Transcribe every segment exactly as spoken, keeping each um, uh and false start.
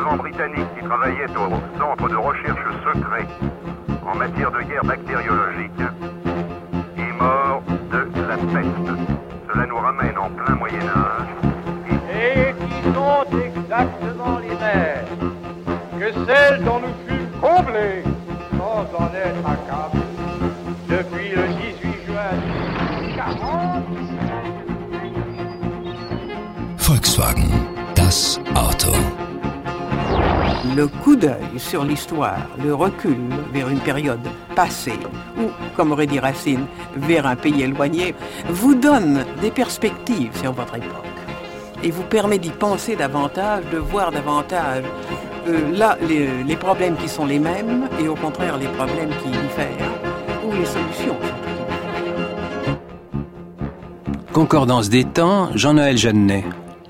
savant britannique qui travaillait au centre de recherche secret en matière de guerre bactériologique est mort de la peste. Cela nous ramène en plein Moyen-Âge. Et qui sont exactement les mêmes que celles dont nous fûmes comblés sans en être accablés depuis le dix-huit juin mille neuf cent quarante. Volkswagen, das Auto. Le coup d'œil sur l'histoire, le recul vers une période passée, ou, comme aurait dit Racine, vers un pays éloigné, vous donne des perspectives sur votre époque et vous permet d'y penser davantage, de voir davantage euh, là les, les problèmes qui sont les mêmes et au contraire les problèmes qui diffèrent, ou les solutions. Concordance des temps, Jean-Noël Jeannet.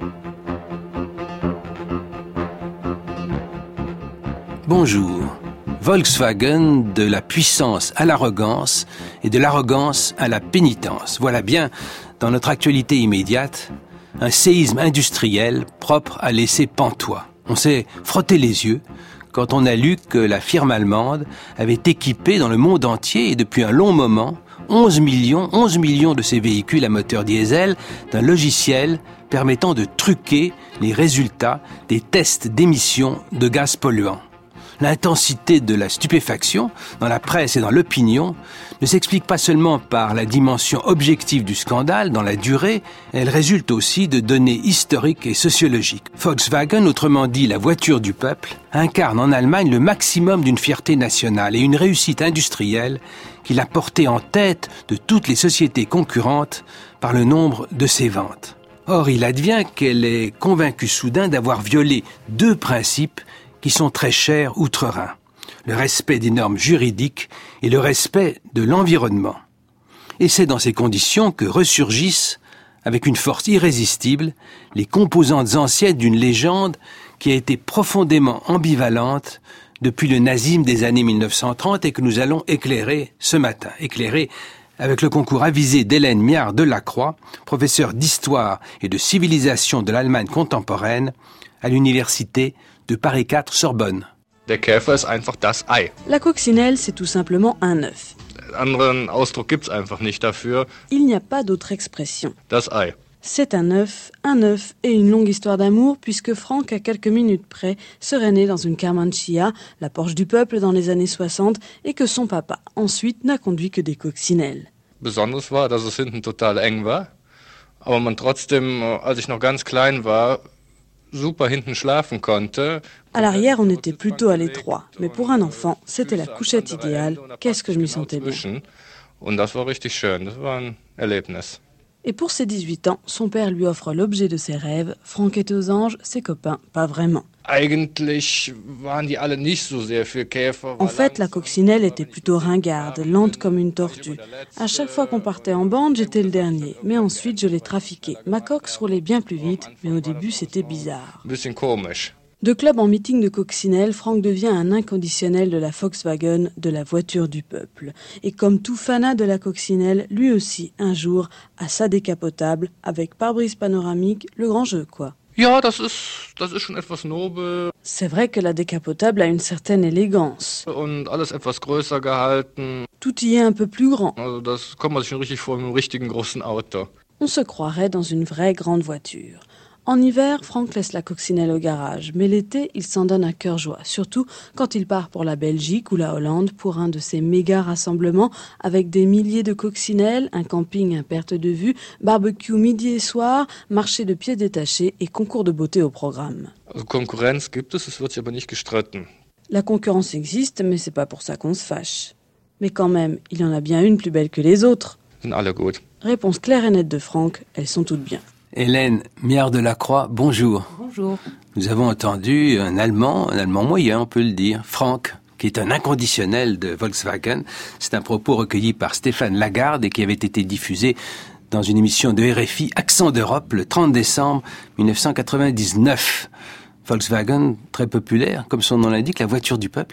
Bonjour. Volkswagen, de la puissance à l'arrogance et de l'arrogance à la pénitence. Voilà bien, dans notre actualité immédiate, un séisme industriel propre à laisser pantois. On s'est frotté les yeux quand on a lu que la firme allemande avait équipé dans le monde entier et depuis un long moment onze millions, onze millions de ces véhicules à moteur diesel d'un logiciel permettant de truquer les résultats des tests d'émissions de gaz polluants. L'intensité de la stupéfaction, dans la presse et dans l'opinion, ne s'explique pas seulement par la dimension objective du scandale, dans la durée, elle résulte aussi de données historiques et sociologiques. Volkswagen, autrement dit la voiture du peuple, incarne en Allemagne le maximum d'une fierté nationale et une réussite industrielle qui l'a porté en tête de toutes les sociétés concurrentes par le nombre de ses ventes. Or, il advient qu'elle est convaincue soudain d'avoir violé deux principes qui sont très chers outre-Rhin, le respect des normes juridiques et le respect de l'environnement. Et c'est dans ces conditions que ressurgissent, avec une force irrésistible, les composantes anciennes d'une légende qui a été profondément ambivalente depuis le nazisme des années mille neuf cent trente et que nous allons éclairer ce matin. Éclairer avec le concours avisé d'Hélène Miard de Lacroix, professeure d'histoire et de civilisation de l'Allemagne contemporaine à l'université de Paris quatre Sorbonne. Der Käfer ist einfach das Ei. La coccinelle, c'est tout simplement un œuf. Anderen Ausdruck gibt's einfach nicht dafür. Il n'y a pas d'autre expression. Das Ei. C'est un œuf, un œuf et une longue histoire d'amour puisque Franck, à quelques minutes près, serait né dans une Carmancia, la Porsche du peuple dans les années soixante, et que son papa, ensuite, n'a conduit que des coccinelles. Besonders war, dass es hinten total eng war, aber man trotzdem, als ich noch ganz klein war, super hinten schlafen konnte. À l'arrière, on était plutôt à l'étroit, mais pour un enfant, c'était la couchette idéale. Qu'est-ce que je m'y sentais bien. Und das war richtig schön, das war ein Erlebnis. Et pour ses dix-huit ans, son père lui offre l'objet de ses rêves. Franck est aux anges, ses copains, pas vraiment. Eigentlich waren die alle nicht so sehr für Käfer. En fait, la coccinelle était plutôt ringarde, lente comme une tortue. À chaque fois qu'on partait en bande, j'étais le dernier. Mais ensuite, je l'ai trafiqué. Ma coque roulait bien plus vite, mais au début, c'était bizarre. Bisschen komisch. De club en meeting de coccinelle, Franck devient un inconditionnel de la Volkswagen, de la voiture du peuple. Et comme tout fanat de la coccinelle, lui aussi, un jour, a sa décapotable, avec pare-brise panoramique, le grand jeu, quoi. Ja, das ist, das ist schon etwas nobel. C'est vrai que la décapotable a une certaine élégance. Und alles etwas größer gehalten. Tout y est un peu plus grand. Also das kommt man sich schon richtig vor, mit einem richtigen großen Auto. On se croirait dans une vraie grande voiture. En hiver, Franck laisse la coccinelle au garage, mais l'été, il s'en donne à cœur joie, surtout quand il part pour la Belgique ou la Hollande pour un de ces méga rassemblements avec des milliers de coccinelles, un camping à perte de vue, barbecue midi et soir, marché de pieds détachés et concours de beauté au programme. Also Konkurrenz gibt es, es wird sich aber nicht gestritten. La concurrence existe, mais c'est pas pour ça qu'on se fâche. Mais quand même, il y en a bien une plus belle que les autres. Sind alle gut. Réponse claire et nette de Franck, elles sont toutes bien. Hélène Miard de Lacroix, bonjour. Bonjour. Nous avons entendu un Allemand, un Allemand moyen, on peut le dire, Franck, qui est un inconditionnel de Volkswagen. C'est un propos recueilli par Stéphane Lagarde et qui avait été diffusé dans une émission de R F I Accent d'Europe le trente décembre mille neuf cent quatre-vingt-dix-neuf. Volkswagen, très populaire, comme son nom l'indique, la voiture du peuple.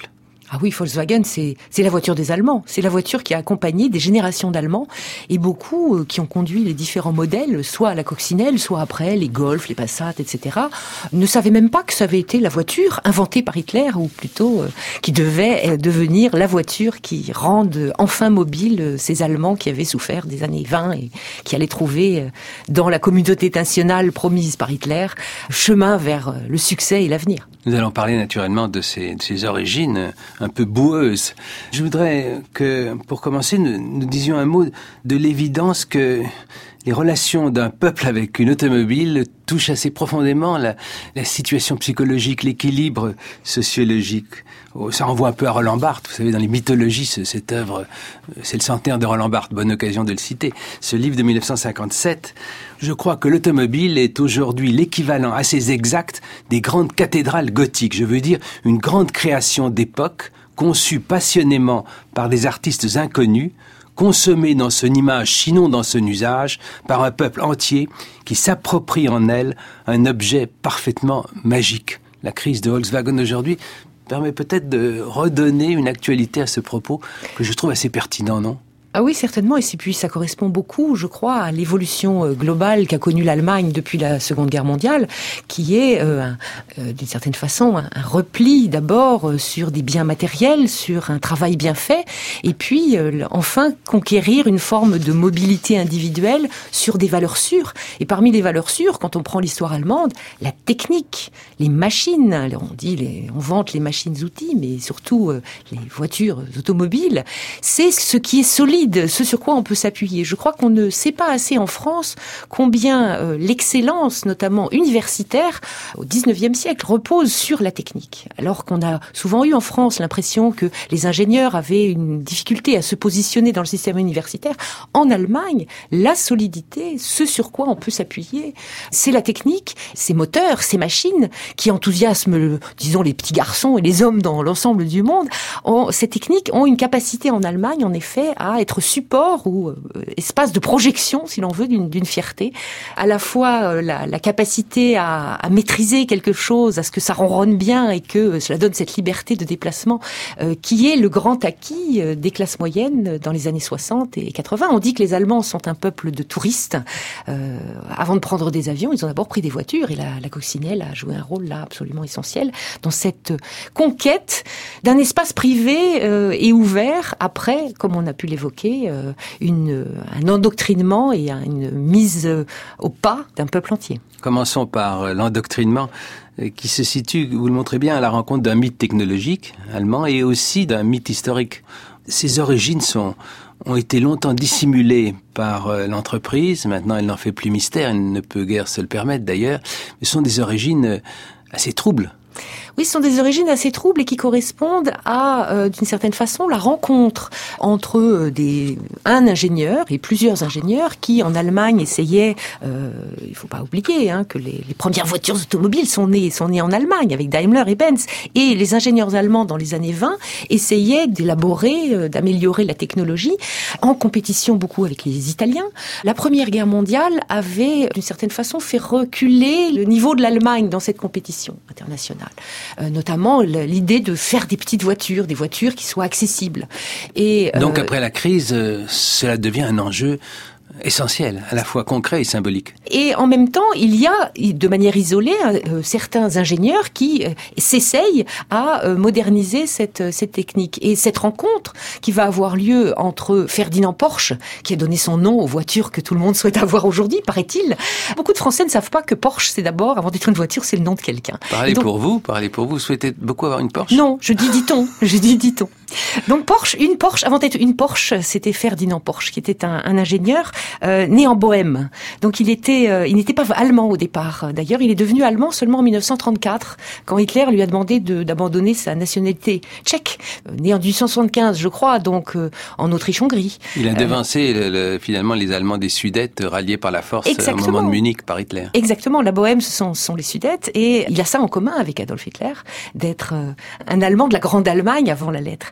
Ah oui, Volkswagen, c'est, c'est la voiture des Allemands. C'est la voiture qui a accompagné des générations d'Allemands et beaucoup euh, qui ont conduit les différents modèles, soit à la coccinelle, soit après, les Golf, les Passat, et cetera, ne savaient même pas que ça avait été la voiture inventée par Hitler, ou plutôt euh, qui devait euh, devenir la voiture qui rende enfin mobile euh, ces Allemands qui avaient souffert des années vingt et qui allaient trouver euh, dans la communauté nationale promise par Hitler chemin vers euh, le succès et l'avenir. Nous allons parler naturellement de ses, de ses origines un peu boueuses. Je voudrais que, pour commencer, nous, nous disions un mot de l'évidence que les relations d'un peuple avec une automobile touchent assez profondément la, la situation psychologique, l'équilibre sociologique. Ça renvoie un peu à Roland Barthes. Vous savez, dans les mythologies, cette œuvre, c'est le centenaire de Roland Barthes. Bonne occasion de le citer. Ce livre de mille neuf cent cinquante-sept, je crois que l'automobile est aujourd'hui l'équivalent assez exact des grandes cathédrales gothiques. Je veux dire, une grande création d'époque, conçue passionnément par des artistes inconnus, consommée dans son image, sinon dans son usage, par un peuple entier qui s'approprie en elle un objet parfaitement magique. La crise de Volkswagen aujourd'hui permet peut-être de redonner une actualité à ce propos que je trouve assez pertinent, non ? Ah oui, certainement, et puis ça correspond beaucoup, je crois, à l'évolution globale qu'a connue l'Allemagne depuis la Seconde Guerre mondiale, qui est, euh, euh, d'une certaine façon, un, un repli d'abord sur des biens matériels, sur un travail bien fait, et puis euh, enfin conquérir une forme de mobilité individuelle sur des valeurs sûres. Et parmi les valeurs sûres, quand on prend l'histoire allemande, la technique, les machines, on dit, les, on vante les machines-outils, mais surtout euh, les voitures automobiles, c'est ce qui est solide, ce sur quoi on peut s'appuyer. Je crois qu'on ne sait pas assez en France combien euh, l'excellence, notamment universitaire, au dix-neuvième siècle, repose sur la technique. Alors qu'on a souvent eu en France l'impression que les ingénieurs avaient une difficulté à se positionner dans le système universitaire. En Allemagne, la solidité, ce sur quoi on peut s'appuyer, c'est la technique, ces moteurs, ces machines qui enthousiasment, disons, les petits garçons et les hommes dans l'ensemble du monde. Ont, ces techniques ont une capacité en Allemagne, en effet, à être support ou euh, espace de projection, si l'on veut, d'une, d'une fierté. À la fois euh, la, la capacité à, à maîtriser quelque chose, à ce que ça ronronne bien et que euh, cela donne cette liberté de déplacement euh, qui est le grand acquis euh, des classes moyennes dans les années soixante et quatre-vingts. On dit que les Allemands sont un peuple de touristes. Euh, avant de prendre des avions, ils ont d'abord pris des voitures et la, la coccinelle a joué un rôle là absolument essentiel dans cette conquête d'un espace privé euh, et ouvert après, comme on a pu l'évoquer, Une, un endoctrinement et une mise au pas d'un peuple entier. Commençons par l'endoctrinement qui se situe, vous le montrez bien, à la rencontre d'un mythe technologique allemand et aussi d'un mythe historique. Ses origines sont, ont été longtemps dissimulées par l'entreprise. Maintenant, elle n'en fait plus mystère, elle ne peut guère se le permettre d'ailleurs. Mais ce sont des origines assez troubles. Oui, ce sont des origines assez troubles et qui correspondent à, euh, d'une certaine façon, la rencontre entre euh, des, un ingénieur et plusieurs ingénieurs qui, en Allemagne, essayaient, euh, il faut pas oublier hein, que les, les premières voitures automobiles sont nées, sont nées en Allemagne avec Daimler et Benz. Et les ingénieurs allemands, dans les années vingt, essayaient d'élaborer, euh, d'améliorer la technologie en compétition beaucoup avec les Italiens. La Première Guerre mondiale avait, d'une certaine façon, fait reculer le niveau de l'Allemagne dans cette compétition internationale. Euh, notamment l'idée de faire des petites voitures, des voitures qui soient accessibles. Et, euh, donc après la crise, euh, cela devient un enjeu essentiel, à la fois concret et symbolique. Et en même temps, il y a, de manière isolée, euh, certains ingénieurs qui euh, s'essayent à euh, moderniser cette, cette technique. Et cette rencontre qui va avoir lieu entre Ferdinand Porsche, qui a donné son nom aux voitures que tout le monde souhaite avoir aujourd'hui, paraît-il. Beaucoup de Français ne savent pas que Porsche, c'est d'abord, avant d'être une voiture, c'est le nom de quelqu'un. Parlez donc, pour vous, parlez pour vous. Vous souhaitez beaucoup avoir une Porsche ? Non, je dis dit-on, je dis dit-on. Donc Porsche, une Porsche, avant d'être une Porsche, c'était Ferdinand Porsche, qui était un, un ingénieur euh, né en Bohème. Donc il était, euh, il n'était pas allemand au départ. D'ailleurs, il est devenu allemand seulement en dix-neuf cent trente-quatre, quand Hitler lui a demandé de, d'abandonner sa nationalité tchèque, euh, né en dix-huit cent soixante-quinze, je crois, donc euh, en Autriche-Hongrie. Il a devancé euh, le, le, finalement les Allemands des Sudètes, ralliés par la force exactement. Au moment de Munich par Hitler. Exactement, la Bohème, ce sont, ce sont les Sudètes, et il a ça en commun avec Adolf Hitler, d'être euh, un Allemand de la Grande Allemagne avant la lettre.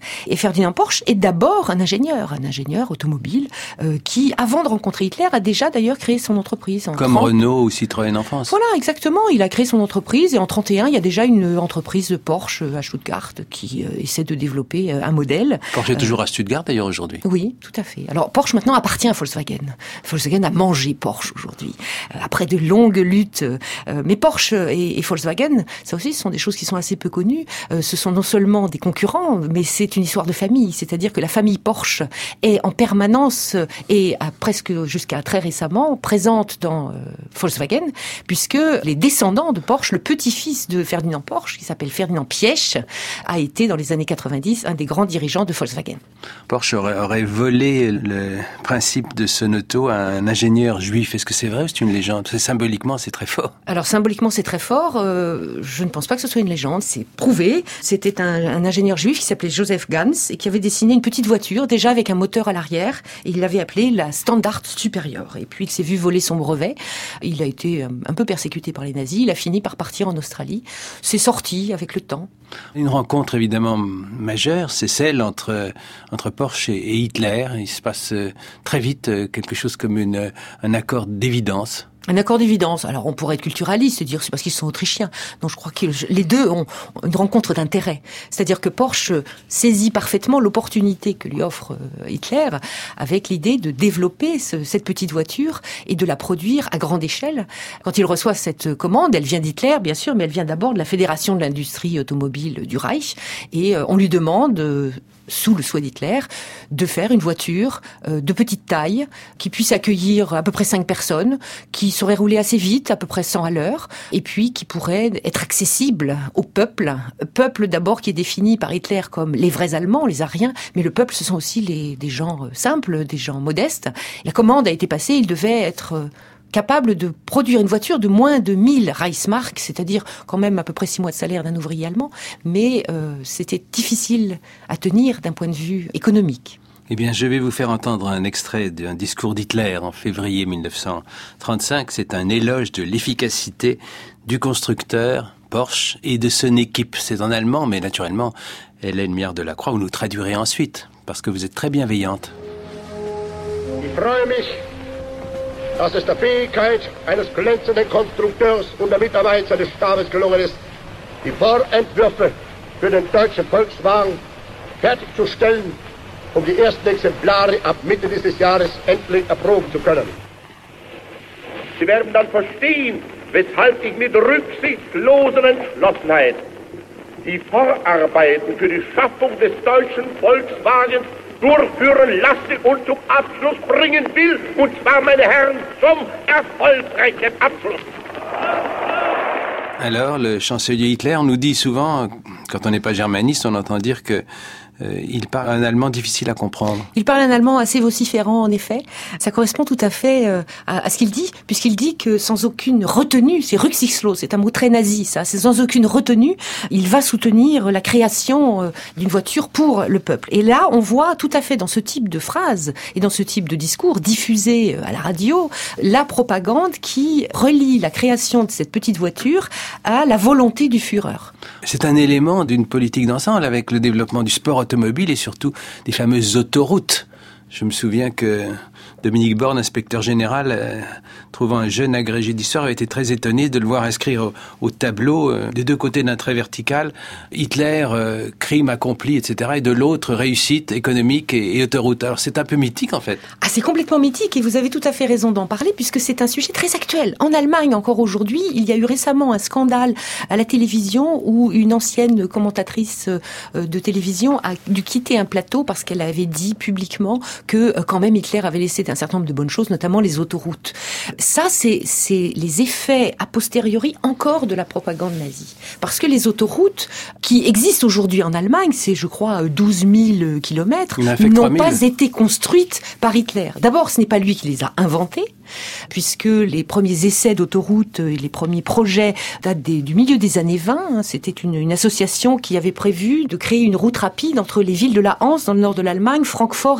Et Ferdinand Porsche est d'abord un ingénieur, un ingénieur automobile euh, qui, avant de rencontrer Hitler, a déjà d'ailleurs créé son entreprise. En Comme trente... Renault ou Citroën en France. Voilà, exactement. Il a créé son entreprise et en trente et un, il y a déjà une entreprise Porsche à Stuttgart qui euh, essaie de développer euh, un modèle. Porsche est toujours euh... à Stuttgart d'ailleurs aujourd'hui. Oui, tout à fait. Alors Porsche maintenant appartient à Volkswagen. Volkswagen a mangé Porsche aujourd'hui. Euh, après de longues luttes. Euh, mais Porsche et, et Volkswagen, ça aussi, ce sont des choses qui sont assez peu connues. Euh, ce sont non seulement des concurrents, mais c'est une histoire de famille. C'est-à-dire que la famille Porsche est en permanence et à presque jusqu'à très récemment présente dans euh, Volkswagen, puisque les descendants de Porsche, le petit-fils de Ferdinand Porsche, qui s'appelle Ferdinand Piëch, a été dans les années quatre-vingt-dix un des grands dirigeants de Volkswagen. Porsche aurait, aurait volé le principe de son auto à un ingénieur juif. Est-ce que c'est vrai ou c'est une légende? C'est symboliquement, c'est très fort. Alors symboliquement, c'est très fort. Euh, je ne pense pas que ce soit une légende. C'est prouvé. C'était un, un ingénieur juif qui s'appelait Joseph Gans et qui avait dessiné une petite voiture, déjà avec un moteur à l'arrière. Et il l'avait appelée la Standard Supérieure. Et puis il s'est vu voler son brevet. Il a été un peu persécuté par les nazis. Il a fini par partir en Australie. C'est sorti avec le temps. Une rencontre évidemment majeure, c'est celle entre entre Porsche et, et Hitler. Il se passe très vite quelque chose comme une, un accord d'évidence. Un accord d'évidence. Alors, on pourrait être culturaliste et dire c'est parce qu'ils sont autrichiens. Donc, je crois que les deux ont une rencontre d'intérêt. C'est-à-dire que Porsche saisit parfaitement l'opportunité que lui offre Hitler avec l'idée de développer ce, cette petite voiture et de la produire à grande échelle. Quand il reçoit cette commande, elle vient d'Hitler, bien sûr, mais elle vient d'abord de la Fédération de l'industrie automobile du Reich. Et on lui demande, sous le souhait d'Hitler, de faire une voiture euh, de petite taille, qui puisse accueillir à peu près cinq personnes, qui saurait rouler assez vite, à peu près cent à l'heure, et puis qui pourrait être accessible au peuple. Peuple d'abord qui est défini par Hitler comme les vrais Allemands, les Ariens, mais le peuple ce sont aussi les, des gens simples, des gens modestes. La commande a été passée, il devait être Euh, capable de produire une voiture de moins de mille Reichsmark, c'est-à-dire quand même à peu près six mois de salaire d'un ouvrier allemand, mais euh, c'était difficile à tenir d'un point de vue économique. Eh bien, je vais vous faire entendre un extrait d'un discours d'Hitler en février mille neuf cent trente-cinq. C'est un éloge de l'efficacité du constructeur Porsche et de son équipe. C'est en allemand, mais naturellement, elle est une Lumière de la Croix. Vous nous traduirez ensuite, parce que vous êtes très bienveillante. Ich freue mich, dass es der Fähigkeit eines glänzenden Konstrukteurs und der Mitarbeit seines Stabes gelungen ist, die Vorentwürfe für den deutschen Volkswagen fertigzustellen, um die ersten Exemplare ab Mitte dieses Jahres endlich erproben zu können. Sie werden dann verstehen, weshalb ich mit rücksichtsloser Entschlossenheit die Vorarbeiten für die Schaffung des deutschen Volkswagens durchführen lasse und zum Abschluss bringen will, und zwar, meine Herren, zum erfolgreichen Abschluss. Alors, le chancelier Hitler nous dit souvent, quand on n'est pas germaniste, on entend dire que Euh, il parle un allemand difficile à comprendre. Il parle un allemand assez vociférant, en effet. Ça correspond tout à fait euh, à, à ce qu'il dit, puisqu'il dit que sans aucune retenue, c'est rücksichtslos, c'est un mot très nazi, ça, c'est sans aucune retenue, il va soutenir la création euh, d'une voiture pour le peuple. Et là, on voit tout à fait dans ce type de phrase et dans ce type de discours diffusé à la radio, la propagande qui relie la création de cette petite voiture à la volonté du Führer. C'est un élément d'une politique d'ensemble avec le développement du sport automobile et surtout des fameuses autoroutes. Je me souviens que Dominique Borne, inspecteur général, euh, trouvant un jeune agrégé d'histoire, avait été très étonné de le voir inscrire au, au tableau, euh, des deux côtés d'un trait vertical, Hitler, euh, crime accompli, et cetera, et de l'autre, réussite économique et, et autoroute. Alors c'est un peu mythique en fait. Ah, c'est complètement mythique et vous avez tout à fait raison d'en parler puisque c'est un sujet très actuel. En Allemagne, encore aujourd'hui, il y a eu récemment un scandale à la télévision où une ancienne commentatrice euh, de télévision a dû quitter un plateau parce qu'elle avait dit publiquement que euh, quand même Hitler avait laissé un certain nombre de bonnes choses, notamment les autoroutes. Ça, c'est, c'est les effets a posteriori encore de la propagande nazie. Parce que les autoroutes qui existent aujourd'hui en Allemagne, c'est je crois douze mille kilomètres, n'ont pas été construites par Hitler. D'abord, ce n'est pas lui qui les a inventées, puisque les premiers essais d'autoroutes et les premiers projets datent des, du milieu des années vingt. C'était une, une association qui avait prévu de créer une route rapide entre les villes de la Hanse, dans le nord de l'Allemagne, Francfort et Bâle.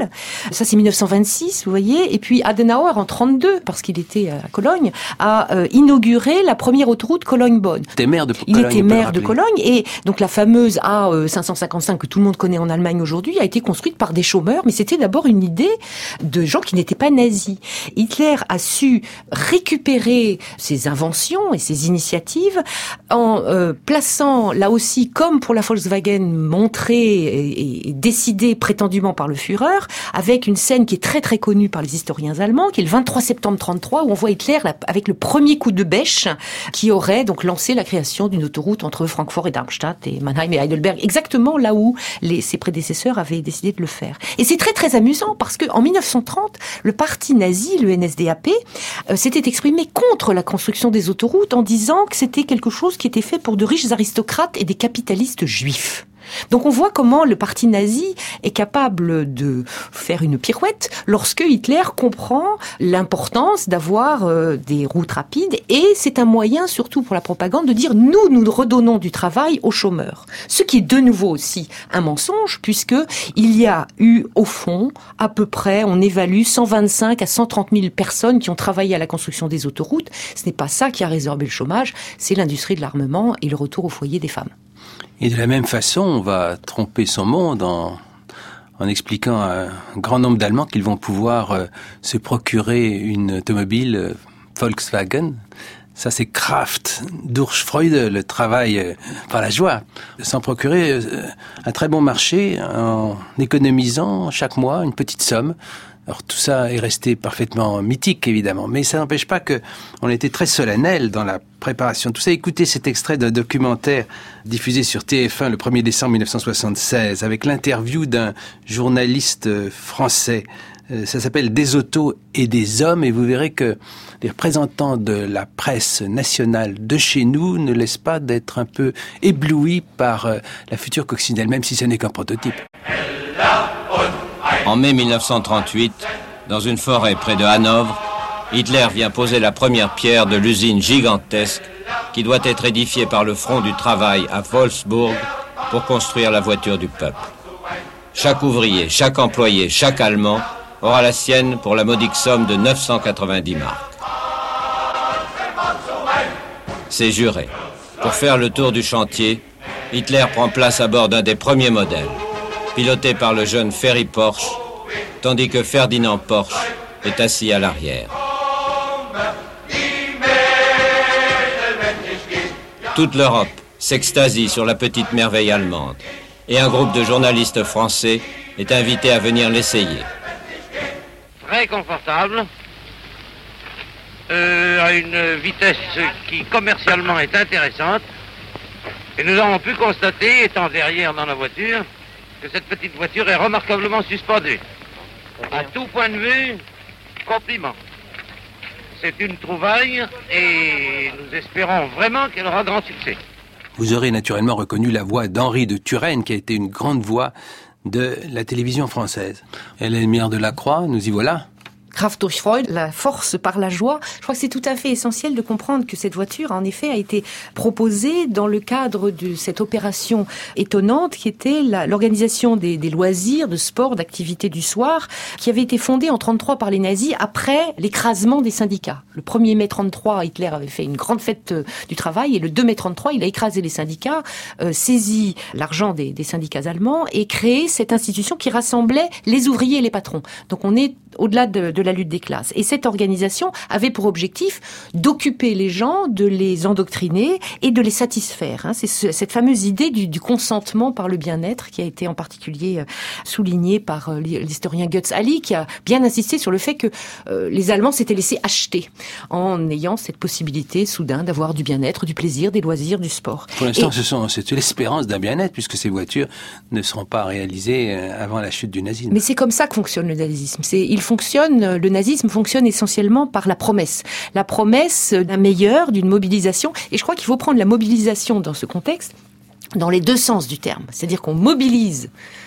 mondiale. Ça, c'est mille neuf cent vingt-six, vous voyez. Et puis Adenauer, en trente-deux, parce qu'il était à Cologne, a euh, inauguré la première autoroute Cologne-Bonn. Il était maire de Il Cologne. était maire de Cologne, et donc la fameuse A cinq cent cinquante-cinq que tout le monde connaît en Allemagne aujourd'hui a été construite par des chômeurs, mais c'était d'abord une idée de gens qui n'étaient pas nazis. Hitler a su récupérer ses inventions et ses initiatives en euh, plaçant là aussi, comme pour la Volkswagen, montrée et, et décidée prétendument par le Führer, avec une scène qui est très très connue par les historiens allemands, qui est le vingt-trois septembre trente-trois, où on voit Hitler là, avec le premier coup de bêche qui aurait donc lancé la création d'une autoroute entre Francfort et Darmstadt et Mannheim et Heidelberg, exactement là où les, ses prédécesseurs avaient décidé de le faire. Et c'est très très amusant parce que en mille neuf cent trente, le parti nazi, le N S D A P, euh, s'était exprimé contre la construction des autoroutes en disant que c'était quelque chose qui était fait pour de riches aristocrates et des capitalistes juifs. Donc on voit comment le parti nazi est capable de faire une pirouette lorsque Hitler comprend l'importance d'avoir euh, des routes rapides, et c'est un moyen surtout pour la propagande de dire nous, nous redonnons du travail aux chômeurs. Ce qui est de nouveau aussi un mensonge, puisque il y a eu au fond à peu près, on évalue cent vingt-cinq à cent trente mille personnes qui ont travaillé à la construction des autoroutes. Ce n'est pas ça qui a résorbé le chômage, c'est l'industrie de l'armement et le retour au foyer des femmes. Et de la même façon, on va tromper son monde en, en expliquant à un grand nombre d'Allemands qu'ils vont pouvoir euh, se procurer une automobile euh, Volkswagen. Ça, c'est Kraft, Durchfreude, le travail euh, par la joie. S'en procurer euh, un très bon marché en économisant chaque mois une petite somme. Alors tout ça est resté parfaitement mythique, évidemment, mais ça n'empêche pas que on était très solennel dans la préparation de tout ça. Écoutez cet extrait d'un documentaire diffusé sur T F un le premier décembre mille neuf cent soixante-seize avec l'interview d'un journaliste français. Ça s'appelle « Des autos et des hommes » et vous verrez que les représentants de la presse nationale de chez nous ne laissent pas d'être un peu éblouis par la future coccinelle, même si ce n'est qu'un prototype. En mai mille neuf cent trente-huit, dans une forêt près de Hanovre, Hitler vient poser la première pierre de l'usine gigantesque qui doit être édifiée par le Front du Travail à Wolfsburg pour construire la voiture du peuple. Chaque ouvrier, chaque employé, chaque Allemand aura la sienne pour la modique somme de neuf cent quatre-vingt-dix marks. C'est juré. Pour faire le tour du chantier, Hitler prend place à bord d'un des premiers modèles, piloté par le jeune Ferry Porsche, tandis que Ferdinand Porsche est assis à l'arrière. Toute l'Europe s'extasie sur la petite merveille allemande, et un groupe de journalistes français est invité à venir l'essayer. Très confortable, euh, à une vitesse qui commercialement est intéressante, et nous avons pu constater, étant derrière dans la voiture, que cette petite voiture est remarquablement suspendue. À tout point de vue, compliment. C'est une trouvaille et nous espérons vraiment qu'elle aura grand succès. Vous aurez naturellement reconnu la voix d'Henri de Turenne, qui a été une grande voix de la télévision française. Elle est lumière de la croix, nous y voilà. Kraft durch Freude, la force par la joie. Je crois que c'est tout à fait essentiel de comprendre que cette voiture, en effet, a été proposée dans le cadre de cette opération étonnante qui était la, l'organisation des, des loisirs, de sport, d'activités du soir, qui avait été fondée en trente-trois par les nazis après l'écrasement des syndicats. Le premier mai trente-trois, Hitler avait fait une grande fête euh, du travail et le deux mai trente-trois, il a écrasé les syndicats, euh, saisi l'argent des, des syndicats allemands et créé cette institution qui rassemblait les ouvriers et les patrons. Donc on est au-delà de, de la lutte des classes. Et cette organisation avait pour objectif d'occuper les gens, de les endoctriner et de les satisfaire. C'est ce, cette fameuse idée du, du consentement par le bien-être qui a été en particulier soulignée par l'historien Götz Ali, qui a bien insisté sur le fait que euh, les Allemands s'étaient laissés acheter en ayant cette possibilité soudain d'avoir du bien-être, du plaisir, des loisirs, du sport. Pour l'instant, et... ce sont, c'est l'espérance d'un bien-être puisque ces voitures ne seront pas réalisées avant la chute du nazisme. Mais c'est comme ça que fonctionne le nazisme. C'est, il fonctionne, le nazisme fonctionne essentiellement par la promesse. La promesse d'un meilleur, d'une mobilisation. Et je crois qu'il faut prendre la mobilisation dans ce contexte dans les deux sens du terme. C'est-à-dire qu'on mobilise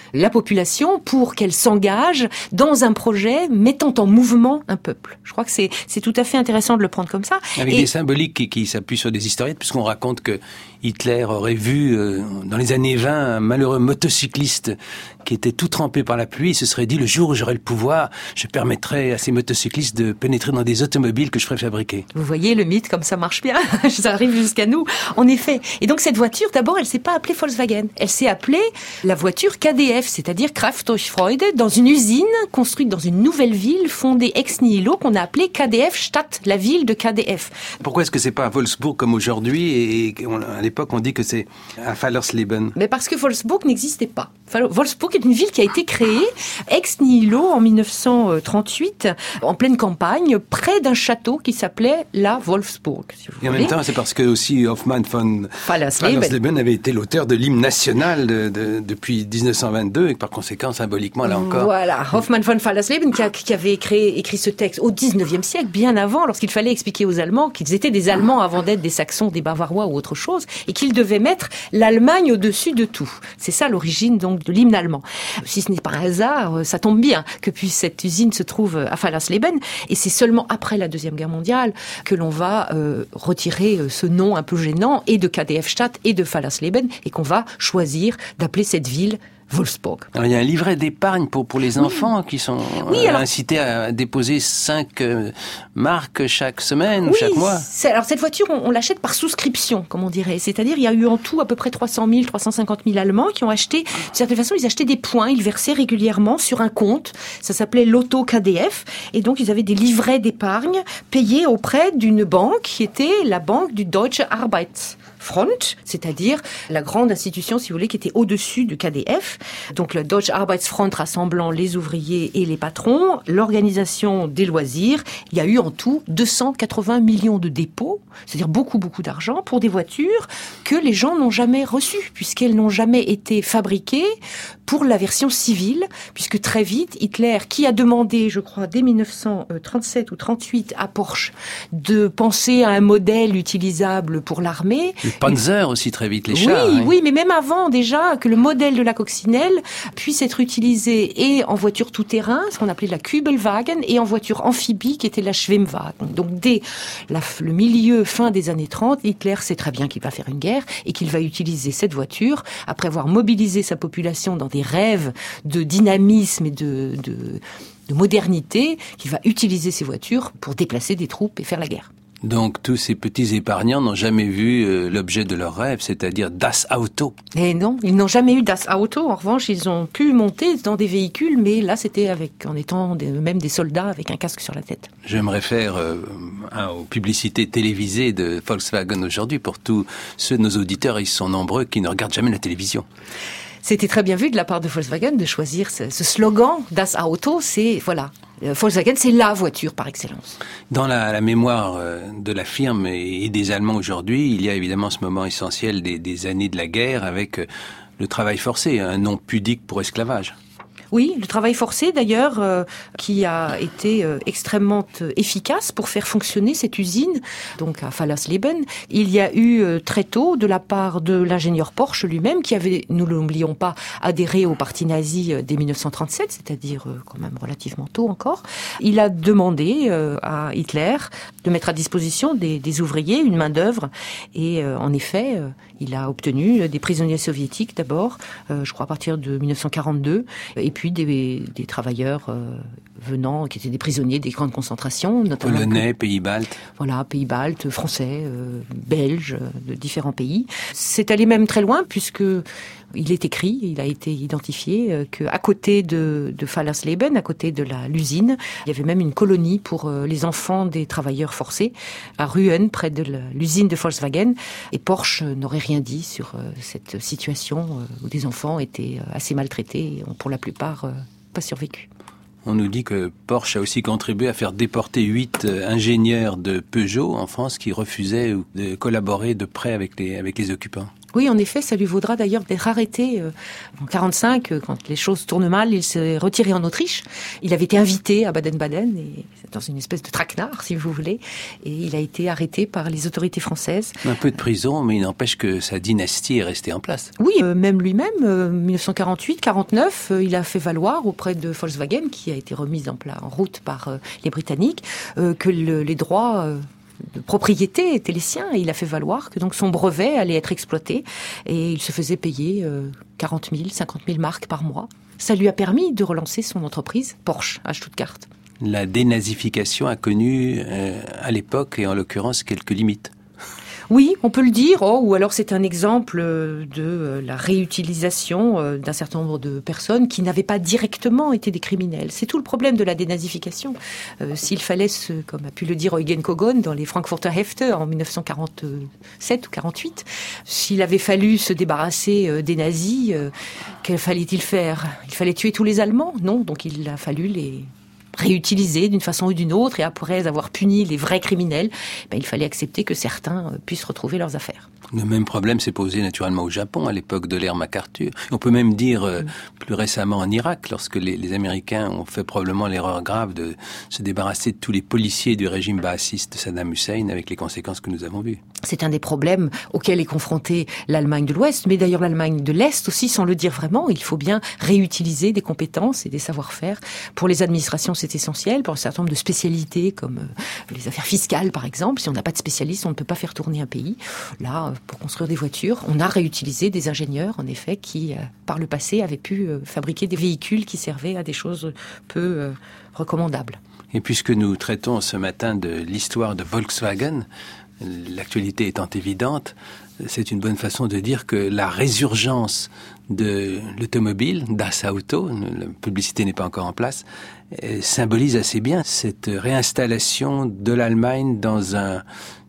la population pour qu'elle s'engage dans un projet mettant en mouvement un peuple. Je crois que c'est, c'est tout à fait intéressant de le prendre comme ça. Avec Et... des symboliques qui, qui s'appuient sur des historiettes, puisqu'on raconte que Hitler aurait vu, euh, dans les années vingt, un malheureux motocycliste qui était tout trempé par la pluie. Il se serait dit, le jour où j'aurai le pouvoir, je permettrai à ces motocyclistes de pénétrer dans des automobiles que je ferai fabriquer. Vous voyez le mythe, comme ça marche bien. Ça arrive jusqu'à nous, en effet. Et donc cette voiture, d'abord, elle s'est pas appelée Volkswagen. Elle s'est appelée la voiture K D F, c'est-à-dire Kraft durch Freude, dans une usine construite dans une nouvelle ville fondée ex nihilo qu'on a appelée K D F Stadt, la ville de K D F. Pourquoi est-ce que c'est pas à Wolfsburg comme aujourd'hui et, et on, à l'époque on dit que c'est à Fallersleben? Mais parce que Wolfsburg n'existait pas. Wolfsburg est une ville qui a été créée ex nihilo en dix-neuf cent trente-huit, en pleine campagne, près d'un château qui s'appelait la Wolfsburg. Si vous et en voulez. même temps, c'est parce que aussi Hoffmann von Fallersleben, Fallersleben avait été l'auteur de l'hymne national de, de, depuis dix-neuf cent vingt-deux et que par conséquent, symboliquement, là encore. Voilà, Hoffmann von Fallersleben qui, a, qui avait créé, écrit ce texte au dix-neuvième siècle, bien avant, lorsqu'il fallait expliquer aux Allemands qu'ils étaient des Allemands avant d'être des Saxons, des Bavarois ou autre chose, et qu'ils devaient mettre l'Allemagne au-dessus de tout. C'est ça l'origine donc de l'hymne allemand. Si ce n'est pas un hasard, ça tombe bien que puisse cette usine se trouve à Fallersleben, et c'est seulement après la Deuxième Guerre mondiale que l'on va euh, retirer ce nom un peu gênant et de K D F Stadt et de Fallersleben, et qu'on va choisir d'appeler cette ville Wolfsburg. Alors, il y a un livret d'épargne pour pour les enfants oui. qui sont oui, euh, alors... incités à déposer cinq euh, marques chaque semaine oui, ou chaque mois. C'est, alors cette voiture, on, on l'achète par souscription, comme on dirait. C'est-à-dire, il y a eu en tout à peu près trois cent mille, trois cent cinquante mille Allemands qui ont acheté. De certaine façon, ils achetaient des points, ils versaient régulièrement sur un compte. Ça s'appelait l'Auto K D F, et donc ils avaient des livrets d'épargne payés auprès d'une banque qui était la banque du Deutsche Arbeitsfront, c'est-à-dire la grande institution, si vous voulez, qui était au-dessus du K D F. Donc le Deutsche Arbeitsfront rassemblant les ouvriers et les patrons, l'organisation des loisirs. Il y a eu en tout deux cent quatre-vingts millions de dépôts, c'est-à-dire beaucoup, beaucoup d'argent pour des voitures que les gens n'ont jamais reçues, puisqu'elles n'ont jamais été fabriquées pour la version civile, puisque très vite, Hitler, qui a demandé, je crois, dès dix-neuf cent trente-sept ou trente-huit à Porsche, de penser à un modèle utilisable pour l'armée. Le Panzer aussi très vite, les chars. Oui, hein. oui, mais même avant déjà que le modèle de la coccinelle puisse être utilisé et en voiture tout-terrain, ce qu'on appelait la Kübelwagen, et en voiture amphibie qui était la Schwimmwagen. Donc dès la, le milieu, fin des années trente, Hitler sait très bien qu'il va faire une guerre et qu'il va utiliser cette voiture, après avoir mobilisé sa population dans des rêves de dynamisme et de, de, de modernité, qu'il va utiliser ces voitures pour déplacer des troupes et faire la guerre. Donc tous ces petits épargnants n'ont jamais vu euh, l'objet de leur rêve, c'est-à-dire Das Auto. Et non, ils n'ont jamais eu Das Auto. En revanche, ils ont pu monter dans des véhicules, mais là, c'était avec, en étant des, même des soldats avec un casque sur la tête. Je me réfère euh, hein, aux publicités télévisées de Volkswagen aujourd'hui. Pour tous ceux de nos auditeurs, ils sont nombreux qui ne regardent jamais la télévision. C'était très bien vu de la part de Volkswagen de choisir ce, ce slogan Das Auto. C'est voilà, Volkswagen, c'est la voiture par excellence. Dans la, la mémoire de la firme et, et des Allemands aujourd'hui, il y a évidemment ce moment essentiel des, des années de la guerre avec le travail forcé, un nom pudique pour esclavage. Oui, le travail forcé d'ailleurs, euh, qui a été euh, extrêmement euh, efficace pour faire fonctionner cette usine, donc à Fallersleben. Il y a eu euh, très tôt, de la part de l'ingénieur Porsche lui-même, qui avait, nous ne l'oublions pas, adhéré au parti nazi euh, dès dix-neuf cent trente-sept, c'est-à-dire euh, quand même relativement tôt encore. Il a demandé euh, à Hitler de mettre à disposition des, des ouvriers, une main-d'œuvre, et euh, en effet, euh, il a obtenu des prisonniers soviétiques d'abord, euh, je crois à partir de dix-neuf cent quarante-deux, et puis des, des travailleurs euh, venant, qui étaient des prisonniers des grandes concentrations, notamment polonais, pays baltes. Voilà, pays baltes, français, euh, belges, de différents pays. C'est allé même très loin puisque il est écrit, il a été identifié euh, qu'à côté de, de Fallersleben, à côté de la l'usine, il y avait même une colonie pour euh, les enfants des travailleurs forcés à Rühen, près de la, l'usine de Volkswagen. Et Porsche n'aurait rien dit sur euh, cette situation euh, où des enfants étaient euh, assez maltraités et ont pour la plupart euh, pas survécu. On nous dit que Porsche a aussi contribué à faire déporter huit ingénieurs de Peugeot en France qui refusaient de collaborer de près avec les, avec les occupants. Oui, en effet, ça lui vaudra d'ailleurs d'être arrêté euh, en quarante-cinq, euh, quand les choses tournent mal. Il s'est retiré en Autriche. Il avait été invité à Baden-Baden, et dans une espèce de traquenard, si vous voulez, et il a été arrêté par les autorités françaises. Un peu de prison, mais il n'empêche que sa dynastie est restée en place. Oui, euh, même lui-même, euh, dix-neuf cent quarante-huit quarante-neuf, euh, il a fait valoir auprès de Volkswagen, qui a été remise en, pla- en route par euh, les Britanniques, euh, que le, les droits... Euh, de propriété étaient les siens, et il a fait valoir que donc son brevet allait être exploité, et il se faisait payer euh, quarante mille, cinquante mille marks par mois. Ça lui a permis de relancer son entreprise Porsche à Stuttgart. La dénazification a connu euh, à l'époque, et en l'occurrence, quelques limites. Oui, on peut le dire, oh, ou alors c'est un exemple de la réutilisation d'un certain nombre de personnes qui n'avaient pas directement été des criminels. C'est tout le problème de la dénazification. Euh, s'il fallait, se, comme a pu le dire Eugen Kogon dans les Frankfurter Hefte en dix-neuf cent quarante-sept ou quarante-huit, s'il avait fallu se débarrasser des nazis, euh, que fallait-il faire? Il fallait tuer tous les Allemands? Non, donc il a fallu les... réutilisés d'une façon ou d'une autre, et après avoir puni les vrais criminels, ben, il fallait accepter que certains puissent retrouver leurs affaires. Le même problème s'est posé naturellement au Japon à l'époque de l'ère MacArthur. On peut même dire euh, plus récemment en Irak, lorsque les, les Américains ont fait probablement l'erreur grave de se débarrasser de tous les policiers du régime baathiste de Saddam Hussein, avec les conséquences que nous avons vues. C'est un des problèmes auxquels est confrontée l'Allemagne de l'Ouest, mais d'ailleurs l'Allemagne de l'Est aussi, sans le dire vraiment. Il faut bien réutiliser des compétences et des savoir-faire. Pour les administrations, c'est essentiel. Pour un certain nombre de spécialités, comme les affaires fiscales par exemple, si on n'a pas de spécialistes, on ne peut pas faire tourner un pays. Là, pour construire des voitures, on a réutilisé des ingénieurs, en effet, qui, par le passé, avaient pu fabriquer des véhicules qui servaient à des choses peu recommandables. Et puisque nous traitons ce matin de l'histoire de Volkswagen, l'actualité étant évidente, c'est une bonne façon de dire que la résurgence de l'automobile, Das Auto, la publicité n'est pas encore en place, symbolise assez bien cette réinstallation de l'Allemagne dans un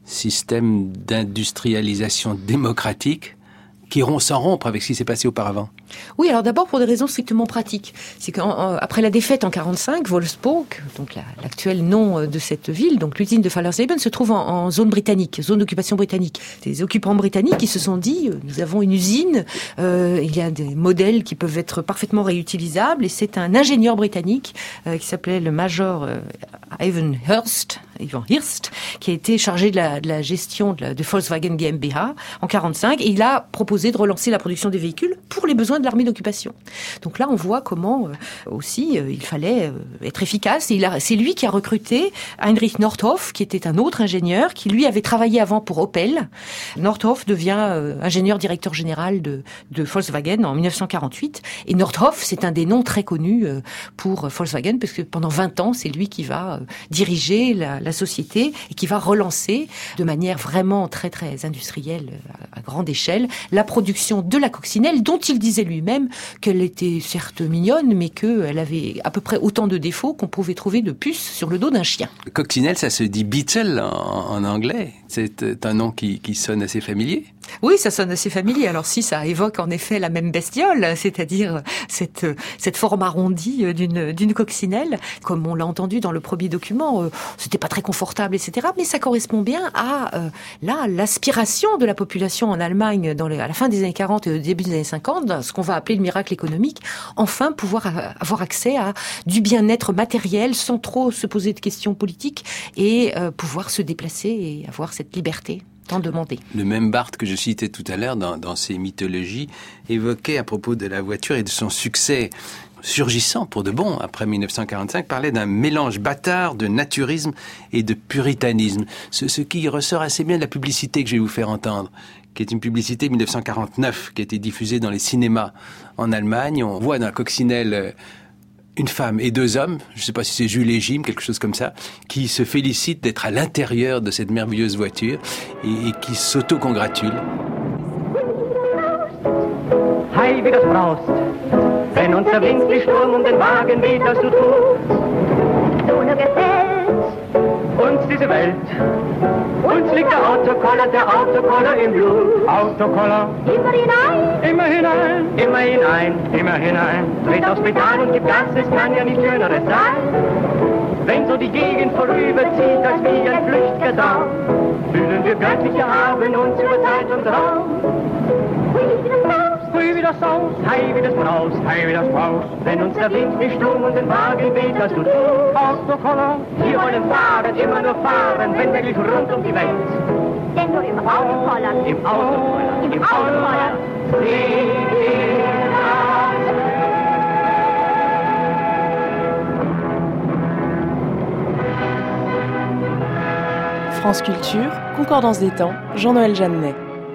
système d'industrialisation démocratique qui rompt sans rompre avec ce qui s'est passé auparavant. Oui, alors d'abord pour des raisons strictement pratiques. C'est qu'après la défaite en quarante-cinq, Wolfsburg, donc la, l'actuel nom de cette ville, donc l'usine de Fallersleben, se trouve en, en zone britannique, zone d'occupation britannique. Des occupants britanniques qui se sont dit, nous avons une usine, euh, il y a des modèles qui peuvent être parfaitement réutilisables, et c'est un ingénieur britannique euh, qui s'appelait le Major euh, Ivan Hurst, Ivan Hirst, qui a été chargé de la, de la gestion de, la, de Volkswagen GmbH en quarante-cinq, et il a proposé de relancer la production des véhicules pour les besoins de l'armée d'occupation. Donc là, on voit comment euh, aussi euh, il fallait euh, être efficace. Et il a, c'est lui qui a recruté Heinrich Nordhoff, qui était un autre ingénieur, qui lui avait travaillé avant pour Opel. Nordhoff devient euh, ingénieur directeur général de, de Volkswagen en dix-neuf cent quarante-huit. Et Nordhoff, c'est un des noms très connus euh, pour Volkswagen, parce que pendant vingt ans, c'est lui qui va euh, diriger la, la société et qui va relancer de manière vraiment très très industrielle, à, à grande échelle, la production de la coccinelle, dont il disait lui-même qu'elle était certes mignonne, mais qu'elle avait à peu près autant de défauts qu'on pouvait trouver de puces sur le dos d'un chien. Coccinelle, ça se dit beetle en, en anglais. C'est un nom qui, qui sonne assez familier. Oui, ça sonne assez familier. Alors si ça évoque en effet la même bestiole, c'est-à-dire cette, cette forme arrondie d'une, d'une coccinelle, comme on l'a entendu dans le premier document, euh, c'était pas très confortable, et cetera. Mais ça correspond bien à euh, là l'aspiration de la population en Allemagne dans les, à la fin des années quarante et au début des années cinquante, ce qu'on va appeler le miracle économique, enfin pouvoir avoir accès à du bien-être matériel sans trop se poser de questions politiques et euh, pouvoir se déplacer et avoir cette liberté tant demandée. Le même Barthes que je citais tout à l'heure dans, dans ses mythologies évoquait à propos de la voiture et de son succès surgissant pour de bon après dix-neuf cent quarante-cinq, parlait d'un mélange bâtard de naturisme et de puritanisme. Ce, ce qui ressort assez bien de la publicité que je vais vous faire entendre, qui est une publicité dix-neuf cent quarante-neuf, qui a été diffusée dans les cinémas en Allemagne. On voit dans la coccinelle une femme et deux hommes, je ne sais pas si c'est Jules et Jim, quelque chose comme ça, qui se félicitent d'être à l'intérieur de cette merveilleuse voiture et, et qui s'auto-congratulent. Hei, wie das braust, wenn uns der Wind wie Sturm um den Wagen weht, dass du tust. Du nur gefällt uns diese Welt. Uns liegt der Autokoller, der Autokoller im Blut. Autokoller. Immer hinein. Immer hinein. Immer hinein. Immer hinein. Dreht aufs Pedal und gibt Gas, es kann ja nicht schöneres sein. Wenn so die Gegend vorüberzieht, als wie ein flüchtiger Traum, fühlen wir göttliche Haben uns über Zeit und Raum. das Saus, hei wie das Braus, hei wie das Braus. Wenn uns der Wind nicht um und den Wagen weht, was du tust. Autokoller, wir wollen fahren, immer nur fahren, wenn wirklich rund um die Welt. Denn nur im Autokoller, im Autokoller, im Autokoller, France Culture, Concordance des temps, Jean-Noël Jeannet.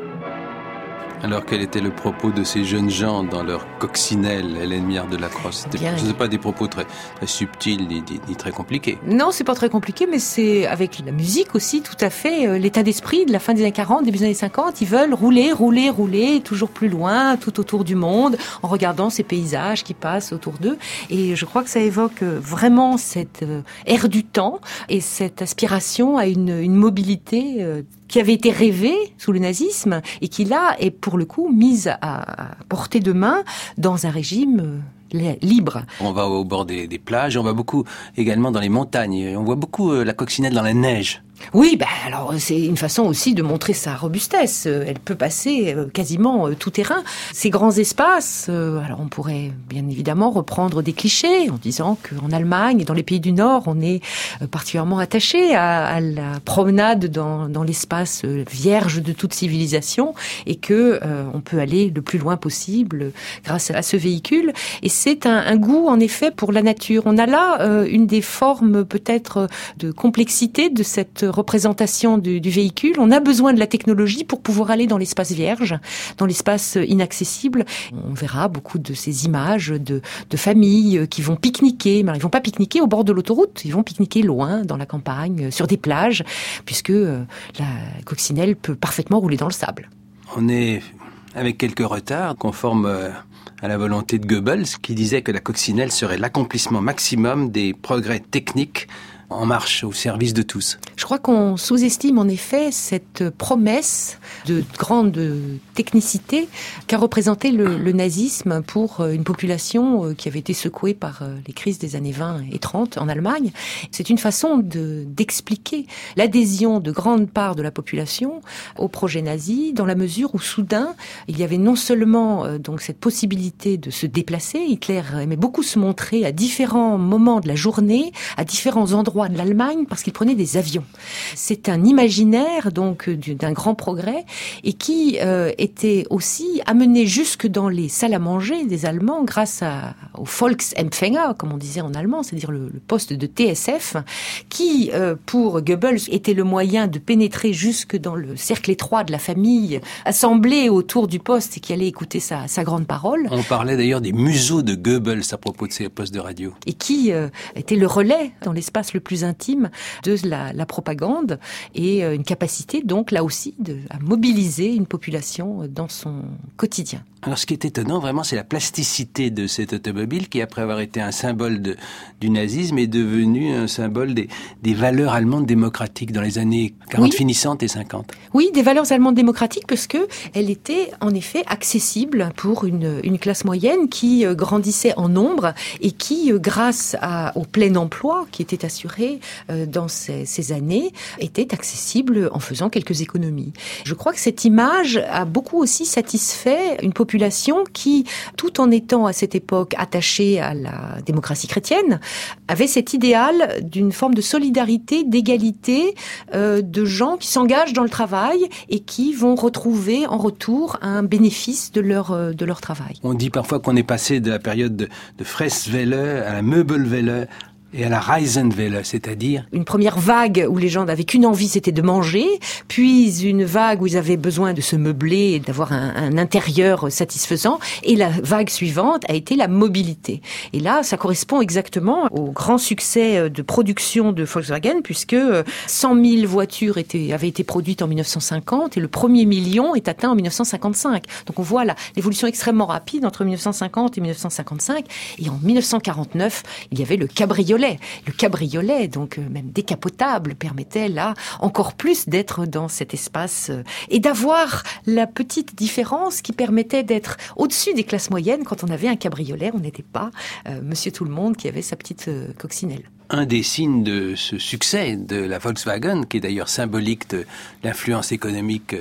Alors, quel était le propos de ces jeunes gens dans leur coccinelle, Hélène Miard de Lacrosse? C'était, Bien, ce ne sont pas des propos très, très subtils ni, ni, ni très compliqués. Non, c'est pas très compliqué, mais c'est avec la musique aussi, tout à fait, euh, l'état d'esprit de la fin des années quarante, début des années cinquante. Ils veulent rouler, rouler, rouler, toujours plus loin, tout autour du monde, en regardant ces paysages qui passent autour d'eux. Et je crois que ça évoque vraiment cette euh, ère du temps et cette aspiration à une, une mobilité euh, qui avait été rêvée sous le nazisme et qui là est pour le coup mise à portée de main dans un régime libre. On va au bord des, des plages, on va beaucoup également dans les montagnes, on voit beaucoup la coccinelle dans la neige. Oui, ben alors c'est une façon aussi de montrer sa robustesse. Elle peut passer quasiment tout terrain. Ces grands espaces, alors on pourrait bien évidemment reprendre des clichés en disant qu'en Allemagne et dans les pays du Nord, on est particulièrement attaché à, à la promenade dans, dans l'espace vierge de toute civilisation et que euh, on peut aller le plus loin possible grâce à ce véhicule. Et c'est un, un goût en effet pour la nature. On a là euh, une des formes peut-être de complexité de cette représentation du, du véhicule. On a besoin de la technologie pour pouvoir aller dans l'espace vierge, dans l'espace inaccessible. On verra beaucoup de ces images de, de familles qui vont pique-niquer, mais ils vont pas pique-niquer au bord de l'autoroute, ils vont pique-niquer loin, dans la campagne, sur des plages, puisque euh, la coccinelle peut parfaitement rouler dans le sable. On est avec quelques retards, conforme à la volonté de Goebbels, qui disait que la coccinelle serait l'accomplissement maximum des progrès techniques en marche au service de tous. Je crois qu'on sous-estime en effet cette promesse de grande technicité qu'a représenté le, le nazisme pour une population qui avait été secouée par les crises des années vingt et trente en Allemagne. C'est une façon de, d'expliquer l'adhésion de grande part de la population au projet nazi, dans la mesure où soudain, il y avait non seulement euh, donc cette possibilité de se déplacer, Hitler aimait beaucoup se montrer à différents moments de la journée, à différents endroits de l'Allemagne, parce qu'il prenait des avions. C'est un imaginaire donc d'un grand progrès et qui euh, était aussi amené jusque dans les salles à manger des Allemands grâce à, au Volksempfänger, comme on disait en allemand, c'est-à-dire le, le poste de T S F, qui euh, pour Goebbels était le moyen de pénétrer jusque dans le cercle étroit de la famille assemblée autour du poste et qui allait écouter sa, sa grande parole. On parlait d'ailleurs des museaux de Goebbels à propos de ces postes de radio. Et qui euh, était le relais dans l'espace le plus intime de la, la propagande et euh, une capacité donc là aussi de, à mobiliser une population dans son quotidien. Alors ce qui est étonnant vraiment, c'est la plasticité de cette automobile qui, après avoir été un symbole de, du nazisme, est devenue un symbole des, des valeurs allemandes démocratiques dans les années quarante oui. finissantes et cinquante. Oui, des valeurs allemandes démocratiques parce que elle était en effet accessible pour une, une classe moyenne qui euh, grandissait en nombre et qui, euh, grâce à, au plein emploi qui était assuré euh, dans ces, ces années, était accessible en faisant quelques économies. Je crois que cette image a beaucoup aussi satisfait une population qui, tout en étant à cette époque attachée à la démocratie chrétienne, avait cet idéal d'une forme de solidarité, d'égalité, euh, de gens qui s'engagent dans le travail et qui vont retrouver en retour un bénéfice de leur, euh, de leur travail. On dit parfois qu'on est passé de la période de, de Fresswelle à la Möbelwelle et à la Reisenwelle, c'est-à-dire une première vague où les gens n'avaient qu'une envie, c'était de manger, puis une vague où ils avaient besoin de se meubler et d'avoir un, un intérieur satisfaisant, et la vague suivante a été la mobilité. Et là, ça correspond exactement au grand succès de production de Volkswagen, puisque cent mille voitures étaient, avaient été produites en mille neuf cent cinquante, et le premier million est atteint en mille neuf cent cinquante-cinq. Donc on voit là l'évolution extrêmement rapide entre mille neuf cent cinquante et mille neuf cent cinquante-cinq, et en mille neuf cent quarante-neuf, il y avait le cabriolet. Le cabriolet, donc même décapotable, permettait là encore plus d'être dans cet espace et d'avoir la petite différence qui permettait d'être au-dessus des classes moyennes. Quand on avait un cabriolet, on n'était pas euh, Monsieur Tout-le-Monde qui avait sa petite euh, coccinelle. Un des signes de ce succès de la Volkswagen, qui est d'ailleurs symbolique de l'influence économique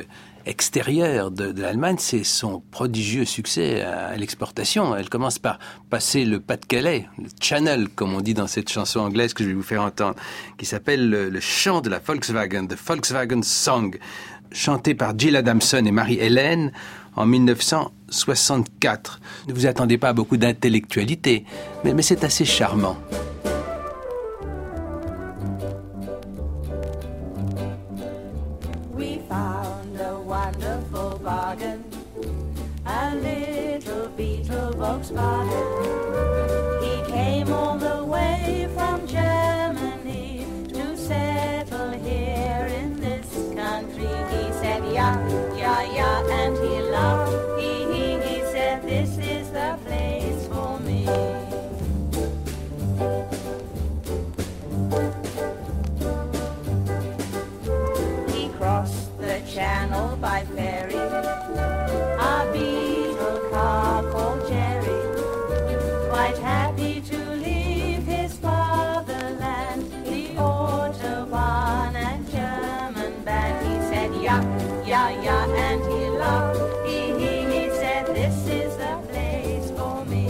extérieure de, de l'Allemagne, c'est son prodigieux succès à l'exportation. Elle commence par passer le Pas-de-Calais, le Channel, comme on dit dans cette chanson anglaise que je vais vous faire entendre, qui s'appelle le, le chant de la Volkswagen, The Volkswagen Song, chanté par Jill Adamson et Marie-Hélène en dix-neuf cent soixante-quatre. Ne vous attendez pas à beaucoup d'intellectualité, mais, mais c'est assez charmant. We found a wonderful bargain, a little beetle Volkswagen. He came all the way from Germany to settle here in this country. He said, yeah, yeah, yeah, and he laughed. He, he, he said, this is the place for me. He crossed the channel by ferry, a beetle car called Jerry, quite happy to leave his fatherland, the Autobahn and German band. He said, yeah, yeah, yeah, and he laughed. He, he, he said, this is the place for me.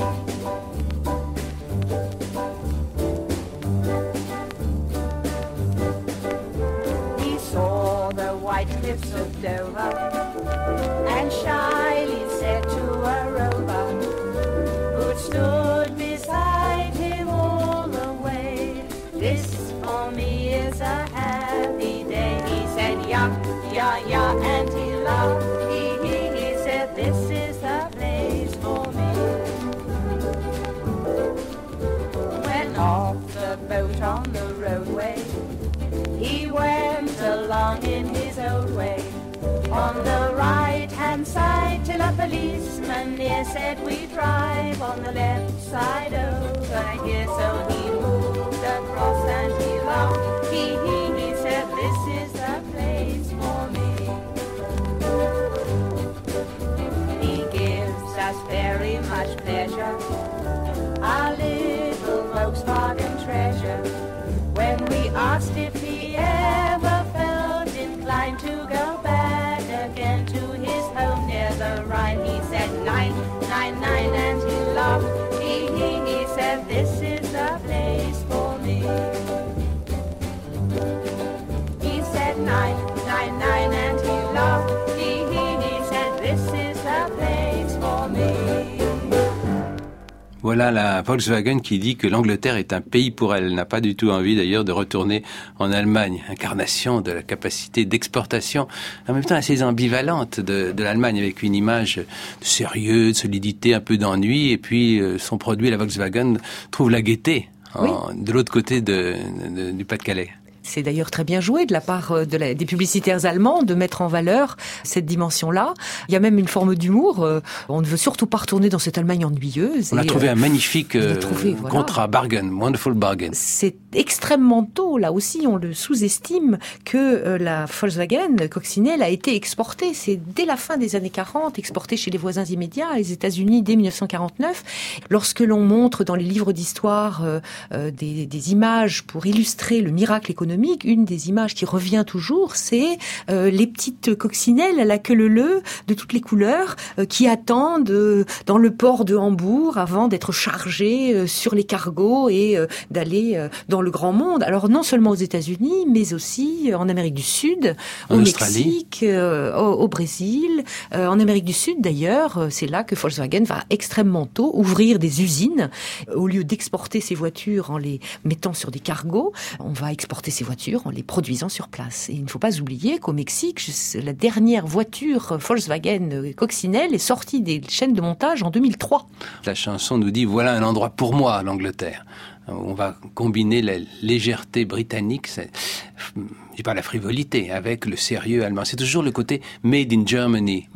He saw the white cliffs of Dover and shyly said to a rover who stood beside him all the way, this for me is a happy day. He said, yeah, yeah, yeah, and he laughed. He, he, he said, this is the place for me. When off the boat on the roadway, he went along in his own way, on the right-hand side, till a policeman near said, we drive on the left side over here. So he moved across and he laughed. He, he, he said, this is the place for me. He gives us very much pleasure, our little Volkswagen treasure. When we asked if he ever felt inclined to go back again to his home near the Rhine, he said nine, nine, nine, and he laughed. He, he, he said, this is the place for me. He said nine, nine, nine, and he laughed. He, he, he said, this is the place for me. Voilà la Volkswagen qui dit que l'Angleterre est un pays pour elle. Elle n'a pas du tout envie d'ailleurs de retourner en Allemagne. Incarnation de la capacité d'exportation, en même temps assez ambivalente de, de l'Allemagne, avec une image de sérieux, de solidité, un peu d'ennui, et puis euh, son produit, la Volkswagen, trouve la gaieté en, oui. de l'autre côté de, de, du Pas-de-Calais. C'est d'ailleurs très bien joué de la part de la, des publicitaires allemands de mettre en valeur cette dimension-là. Il y a même une forme d'humour. On ne veut surtout pas retourner dans cette Allemagne ennuyeuse. On a trouvé un magnifique euh, trouvé, voilà. contrat, bargain, wonderful bargain. C'est extrêmement tôt, là aussi, on le sous-estime, que euh, la Volkswagen Coccinelle a été exportée. C'est dès la fin des années quarante, exportée chez les voisins immédiats, les États-Unis, dès dix-neuf cent quarante-neuf. Lorsque l'on montre dans les livres d'histoire euh, euh, des, des images pour illustrer le miracle économique, une des images qui revient toujours, c'est euh, les petites coccinelles à la queue leu de toutes les couleurs euh, qui attendent euh, dans le port de Hambourg avant d'être chargées euh, sur les cargos et euh, d'aller euh, dans le grand monde. Alors non seulement aux États-Unis, mais aussi euh, en Amérique du Sud, en au Australie. Mexique, euh, au, au Brésil, euh, en Amérique du Sud d'ailleurs. Euh, c'est là que Volkswagen va extrêmement tôt ouvrir des usines. Au lieu d'exporter ses voitures en les mettant sur des cargos, on va exporter ses voitures en les produisant sur place. Et il ne faut pas oublier qu'au Mexique, la dernière voiture Volkswagen Coccinelle est sortie des chaînes de montage en deux mille trois. La chanson nous dit, voilà un endroit pour moi, l'Angleterre. On va combiner la légèreté britannique, c'est, je dis pas la frivolité, avec le sérieux allemand. C'est toujours le côté made in Germany. Oui.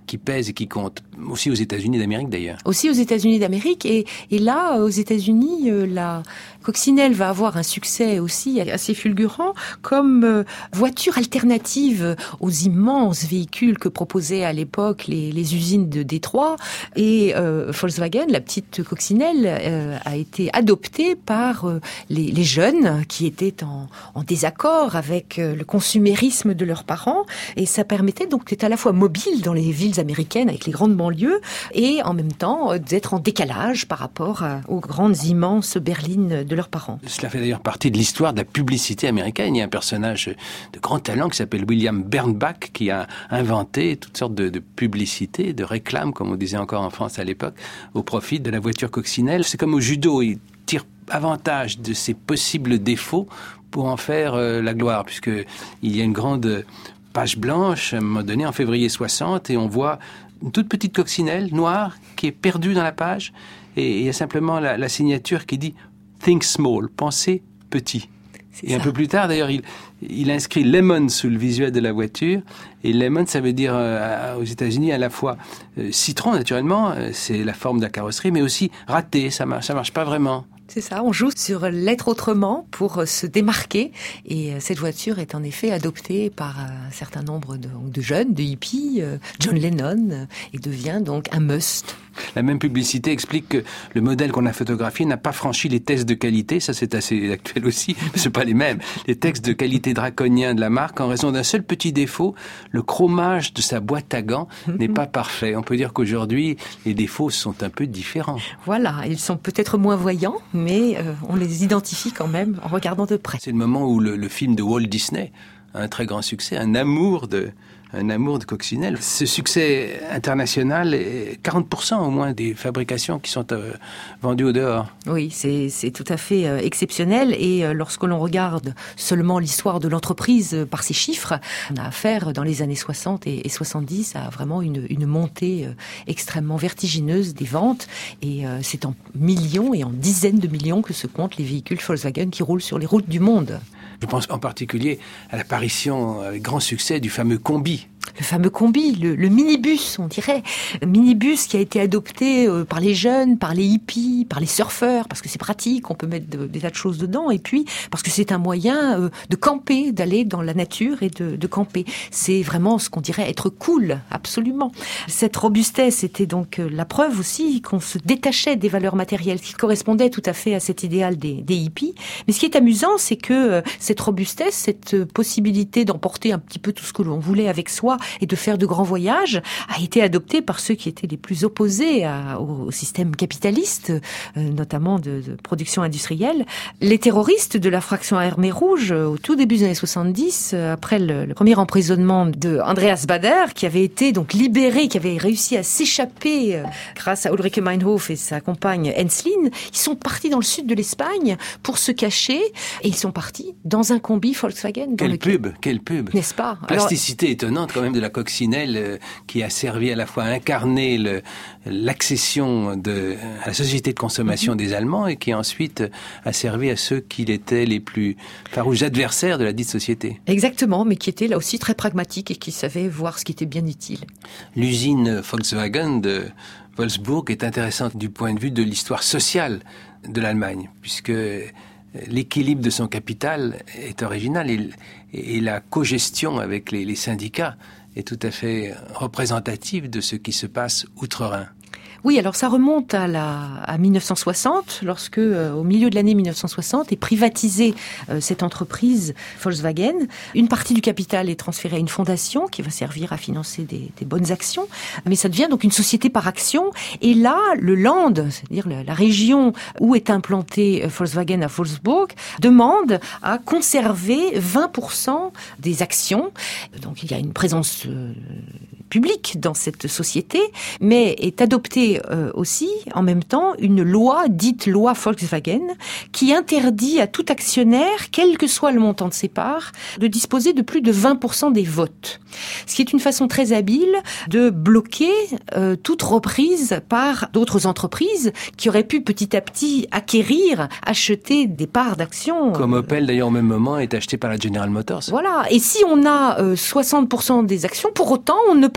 qui pèse et qui compte, aussi aux États-Unis d'Amérique d'ailleurs. Aussi aux États-Unis d'Amérique, et, et là, aux États-Unis, euh, la coccinelle va avoir un succès aussi assez fulgurant comme euh, voiture alternative aux immenses véhicules que proposaient à l'époque les, les usines de Détroit. Et euh, Volkswagen, la petite coccinelle, euh, a été adoptée par euh, les, les jeunes qui étaient en, en désaccord avec euh, le consumérisme de leurs parents. Et ça permettait donc d'être à la fois mobile dans les villes américaines avec les grandes banlieues et en même temps euh, d'être en décalage par rapport à, aux grandes immenses berlines de leurs parents. Cela fait d'ailleurs partie de l'histoire de la publicité américaine. Il y a un personnage de grand talent qui s'appelle William Bernbach qui a inventé toutes sortes de, de publicités, de réclames, comme on disait encore en France à l'époque, au profit de la voiture coccinelle. C'est comme au judo, il tire avantage de ses possibles défauts pour en faire euh, la gloire, puisque il y a une grande page blanche à un moment donné en février soixante et on voit une toute petite coccinelle noire qui est perdue dans la page et il y a simplement la, la signature qui dit Think Small, pensez petit. C'est et ça. Un peu plus tard, d'ailleurs, il, il inscrit Lemon sous le visuel de la voiture. Et Lemon, ça veut dire euh, aux États-Unis à la fois euh, citron, naturellement, euh, c'est la forme de la carrosserie, mais aussi raté, ça marche, ça marche pas vraiment. C'est ça, on joue sur l'être autrement pour se démarquer. Et cette voiture est en effet adoptée par un certain nombre de, de jeunes, de hippies, John Lennon, et devient donc un must. La même publicité explique que le modèle qu'on a photographié n'a pas franchi les tests de qualité. Ça, c'est assez actuel aussi, mais c'est pas les mêmes. Les tests de qualité draconiens de la marque en raison d'un seul petit défaut. Le chromage de sa boîte à gants n'est pas parfait. On peut dire qu'aujourd'hui, les défauts sont un peu différents. Voilà, ils sont peut-être moins voyants, mais euh, on les identifie quand même en regardant de près. C'est le moment où le, le film de Walt Disney a un très grand succès, un amour de... un amour de coccinelle. Ce succès international est quarante pour cent au moins des fabrications qui sont euh, vendues au dehors. Oui, c'est, c'est tout à fait euh, exceptionnel. Et euh, lorsque l'on regarde seulement l'histoire de l'entreprise euh, par ces chiffres, on a affaire dans les années soixante et, et soixante-dix à vraiment une, une montée euh, extrêmement vertigineuse des ventes. Et euh, c'est en millions et en dizaines de millions que se comptent les véhicules Volkswagen qui roulent sur les routes du monde. Je pense en particulier à l'apparition avec grand succès du fameux combi. Le fameux combi, le, le minibus, on dirait. Le minibus qui a été adopté euh, par les jeunes, par les hippies, par les surfeurs, parce que c'est pratique, on peut mettre de, des tas de choses dedans, et puis parce que c'est un moyen euh, de camper, d'aller dans la nature et de, de camper. C'est vraiment ce qu'on dirait être cool, absolument. Cette robustesse était donc euh, la preuve aussi qu'on se détachait des valeurs matérielles, qui correspondaient tout à fait à cet idéal des, des hippies. Mais ce qui est amusant, c'est que euh, cette robustesse, cette possibilité d'emporter un petit peu tout ce que l'on voulait avec soi, et de faire de grands voyages, a été adopté par ceux qui étaient les plus opposés à, au, au système capitaliste, euh, notamment de, de production industrielle. Les terroristes de la fraction Armée Rouge, au tout début des années soixante-dix, euh, après le, le premier emprisonnement de Andreas Bader, qui avait été donc libéré, qui avait réussi à s'échapper euh, grâce à Ulrike Meinhof et sa compagne Enslin, ils sont partis dans le sud de l'Espagne pour se cacher, et ils sont partis dans un combi Volkswagen. Dans Quelle lequel... pub, quelle pub. N'est-ce pas? Plasticité Alors... étonnante quand même de la coccinelle euh, qui a servi à la fois à incarner le, l'accession de, à la société de consommation mm-hmm. des Allemands et qui ensuite a servi à ceux qui étaient les plus farouches adversaires de la dite société. Exactement, mais qui étaient là aussi très pragmatiques et qui savaient voir ce qui était bien utile. L'usine Volkswagen de Wolfsburg est intéressante du point de vue de l'histoire sociale de l'Allemagne, puisque l'équilibre de son capital est original et, et la cogestion avec les, les syndicats est tout à fait représentative de ce qui se passe outre-Rhin. Oui, alors ça remonte à la à dix-neuf cent soixante, lorsque euh, au milieu de l'année dix-neuf cent soixante est privatisée euh, cette entreprise Volkswagen. Une partie du capital est transférée à une fondation qui va servir à financer des, des bonnes actions, mais ça devient donc une société par action. Et là, le Land, c'est-à-dire la, la région où est implanté Volkswagen à Wolfsburg, demande à conserver vingt pour cent des actions. Donc il y a une présence euh, publique dans cette société, mais est adoptée euh, aussi, en même temps, une loi dite loi Volkswagen, qui interdit à tout actionnaire, quel que soit le montant de ses parts, de disposer de plus de vingt pour cent des votes. Ce qui est une façon très habile de bloquer euh, toute reprise par d'autres entreprises qui auraient pu petit à petit acquérir, acheter des parts d'actions. Comme Opel, d'ailleurs, au même moment, est acheté par la General Motors. Voilà. Et si on a euh, soixante pour cent des actions, pour autant, on ne peut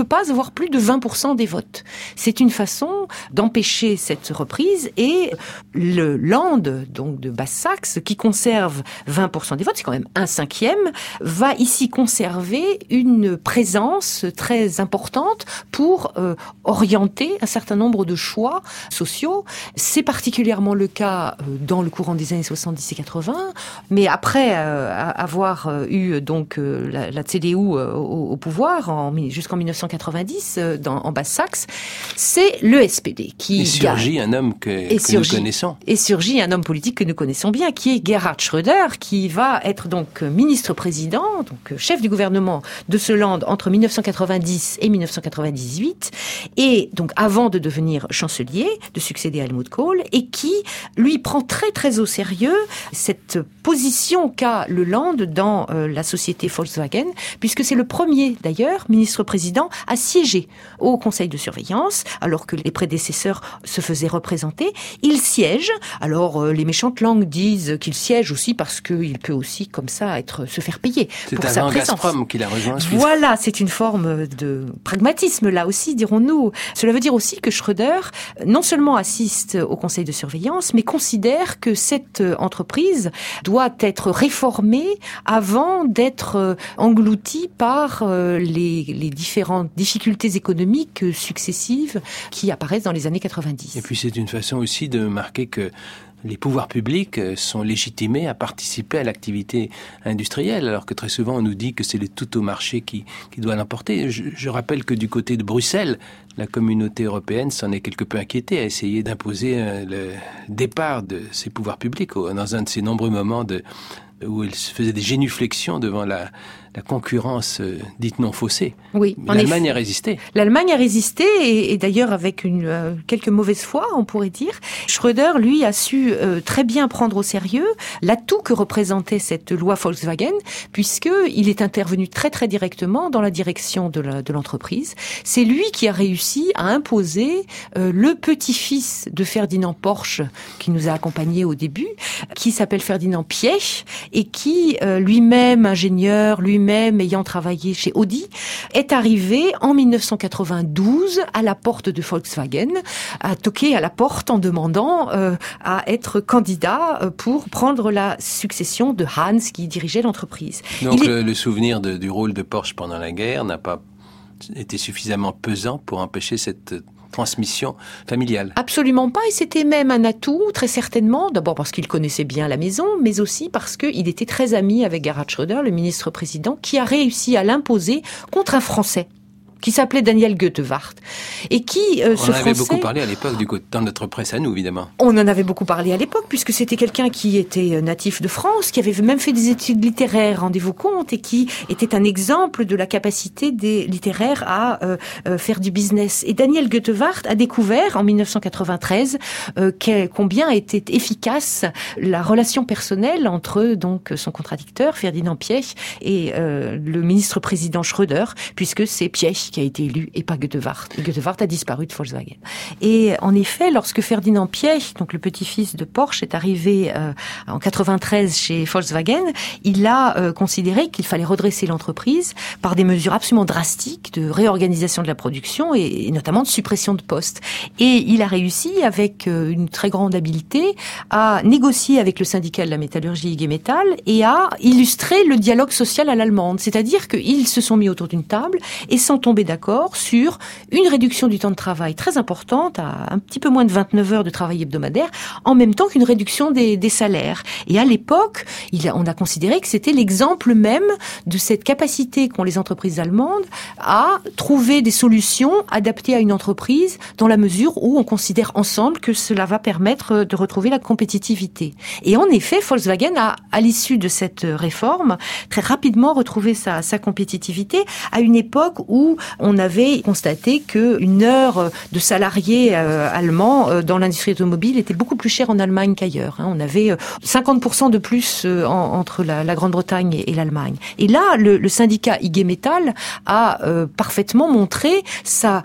peut pas avoir plus de vingt pour cent des votes. C'est une façon d'empêcher cette reprise et le Land, donc de Basse-Saxe, qui conserve vingt pour cent des votes, c'est quand même un cinquième, va ici conserver une présence très importante pour euh, orienter un certain nombre de choix sociaux. C'est particulièrement le cas euh, dans le courant des années soixante-dix et quatre-vingts, mais après euh, avoir euh, eu donc euh, la, la C D U euh, au, au pouvoir en, jusqu'en mille neuf cent quatre-vingt-dix euh, dans, en Basse-Saxe, c'est le S P D qui et surgit gagne. un homme que, que surgit, nous connaissons. Et surgit un homme politique que nous connaissons bien, qui est Gerhard Schröder, qui va être donc ministre-président, donc chef du gouvernement de ce Land entre mille neuf cent quatre-vingt-dix et mille neuf cent quatre-vingt-dix-huit, et donc avant de devenir chancelier, de succéder à Helmut Kohl, et qui lui prend très très au sérieux cette position qu'a le Land dans euh, la société Volkswagen, puisque c'est le premier d'ailleurs ministre-président à siéger au conseil de surveillance, alors que les prédécesseurs se faisaient représenter. Il siège. Alors euh, les méchantes langues disent qu'il siège aussi parce qu'il peut aussi comme ça être se faire payer c'est pour sa présence. C'est un Gazprom qu'il a rejoint ensuite. Voilà, c'est une forme de pragmatisme là aussi, dirons-nous. Cela veut dire aussi que Schröder non seulement assiste au conseil de surveillance, mais considère que cette entreprise doit être réformée avant d'être engloutie par les, les différentes difficultés économiques successives qui apparaissent dans les années quatre-vingt-dix. Et puis c'est une façon aussi de marquer que les pouvoirs publics sont légitimés à participer à l'activité industrielle, alors que très souvent on nous dit que c'est le tout au marché qui, qui doit l'emporter. Je, je rappelle que du côté de Bruxelles, la communauté européenne s'en est quelque peu inquiétée, à essayer d'imposer le départ de ces pouvoirs publics dans un de ces nombreux moments de, où elle se faisait des génuflexions devant la, la concurrence euh, dite non faussée. Oui, Mais l'Allemagne a résisté. L'Allemagne a résisté et, et d'ailleurs avec une euh, quelques mauvaises foi, on pourrait dire. Schröder, lui, a su euh, très bien prendre au sérieux l'atout que représentait cette loi Volkswagen, puisque il est intervenu très très directement dans la direction de, la, de l'entreprise. C'est lui qui a réussi à imposer euh, le petit-fils de Ferdinand Porsche, qui nous a accompagnés au début, qui s'appelle Ferdinand Piëch, et qui, euh, lui-même ingénieur, lui-même ayant travaillé chez Audi, est arrivé en mille neuf cent quatre-vingt-douze à la porte de Volkswagen, a toqué à la porte en demandant euh, à être candidat pour prendre la succession de Hans qui dirigeait l'entreprise. Donc Il le, est... le souvenir de, du rôle de Porsche pendant la guerre n'a pas été suffisamment pesant pour empêcher cette transmission familiale. Absolument pas, et c'était même un atout, très certainement, d'abord parce qu'il connaissait bien la maison, mais aussi parce qu'il était très ami avec Gerhard Schröder, le ministre-président, qui a réussi à l'imposer contre un Français qui s'appelait Daniel Goethewart, et qui, euh, on ce en avait Français... beaucoup parlé à l'époque, du coup, dans notre presse à nous, évidemment. On en avait beaucoup parlé à l'époque, puisque c'était quelqu'un qui était natif de France, qui avait même fait des études littéraires, rendez-vous compte, et qui était un exemple de la capacité des littéraires à euh, euh, faire du business. Et Daniel Goethewart a découvert, en mille neuf cent quatre-vingt-treize, euh, quel, combien était efficace la relation personnelle entre donc son contradicteur, Ferdinand Piëch, et euh, le ministre-président Schröder, puisque c'est Piëch qui a été élu et pas Goethewart. Et Goethewart a disparu de Volkswagen. Et en effet, lorsque Ferdinand Piëch, donc le petit-fils de Porsche, est arrivé euh, en quatre-vingt-treize chez Volkswagen, il a euh, considéré qu'il fallait redresser l'entreprise par des mesures absolument drastiques de réorganisation de la production et, et notamment de suppression de postes. Et il a réussi, avec euh, une très grande habileté, à négocier avec le syndicat de la métallurgie I G Metall et à illustrer le dialogue social à l'allemande. C'est-à-dire qu'ils se sont mis autour d'une table et sont tombés d'accord sur une réduction du temps de travail très importante, à un petit peu moins de vingt-neuf heures de travail hebdomadaire, en même temps qu'une réduction des, des salaires. Et à l'époque, il a, on a considéré que c'était l'exemple même de cette capacité qu'ont les entreprises allemandes à trouver des solutions adaptées à une entreprise dans la mesure où on considère ensemble que cela va permettre de retrouver la compétitivité. Et en effet, Volkswagen a, à l'issue de cette réforme, très rapidement retrouvé sa, sa compétitivité à une époque où on avait constaté qu'une heure de salariés euh, allemands euh, dans l'industrie automobile était beaucoup plus chère en Allemagne qu'ailleurs. Hein. On avait euh, cinquante pour cent de plus euh, en, entre la, la Grande-Bretagne et, et l'Allemagne. Et là, le, le syndicat I G Metall a euh, parfaitement montré sa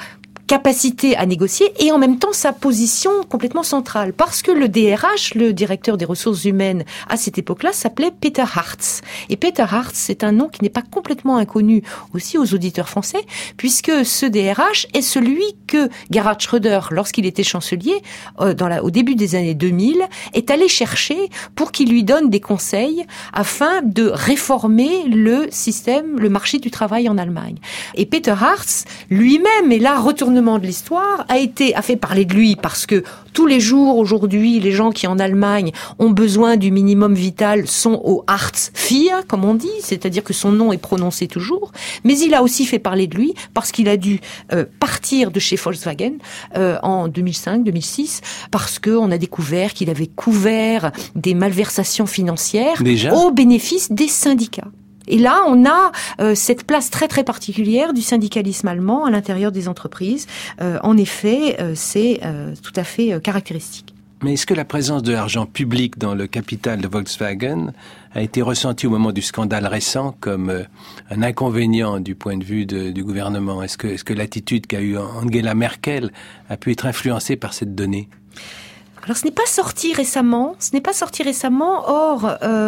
capacité à négocier et en même temps sa position complètement centrale. Parce que le D R H, le directeur des ressources humaines à cette époque-là, s'appelait Peter Hartz. Et Peter Hartz, c'est un nom qui n'est pas complètement inconnu aussi aux auditeurs français, puisque ce D R H est celui que Gerhard Schröder, lorsqu'il était chancelier, euh, dans la, au début des années deux mille, est allé chercher pour qu'il lui donne des conseils afin de réformer le système, le marché du travail en Allemagne. Et Peter Hartz, lui-même, et là, retournement de l'histoire, a été, a fait parler de lui parce que tous les jours, aujourd'hui, les gens qui en Allemagne ont besoin du minimum vital sont au Hartz vier, comme on dit, c'est-à-dire que son nom est prononcé toujours. Mais il a aussi fait parler de lui parce qu'il a dû euh, partir de chez Volkswagen euh, en deux mille cinq deux mille six parce qu'on a découvert qu'il avait couvert des malversations financières Déjà au bénéfice des syndicats. Et là, on a euh, cette place très très particulière du syndicalisme allemand à l'intérieur des entreprises. Euh, en effet, euh, c'est euh, tout à fait euh, caractéristique. Mais est-ce que la présence de l'argent public dans le capital de Volkswagen a été ressentie au moment du scandale récent comme euh, un inconvénient du point de vue de, du gouvernement ? Est-ce que, est-ce que l'attitude qu'a eue Angela Merkel a pu être influencée par cette donnée ? Alors, ce n'est pas sorti récemment, ce n'est pas sorti récemment, or,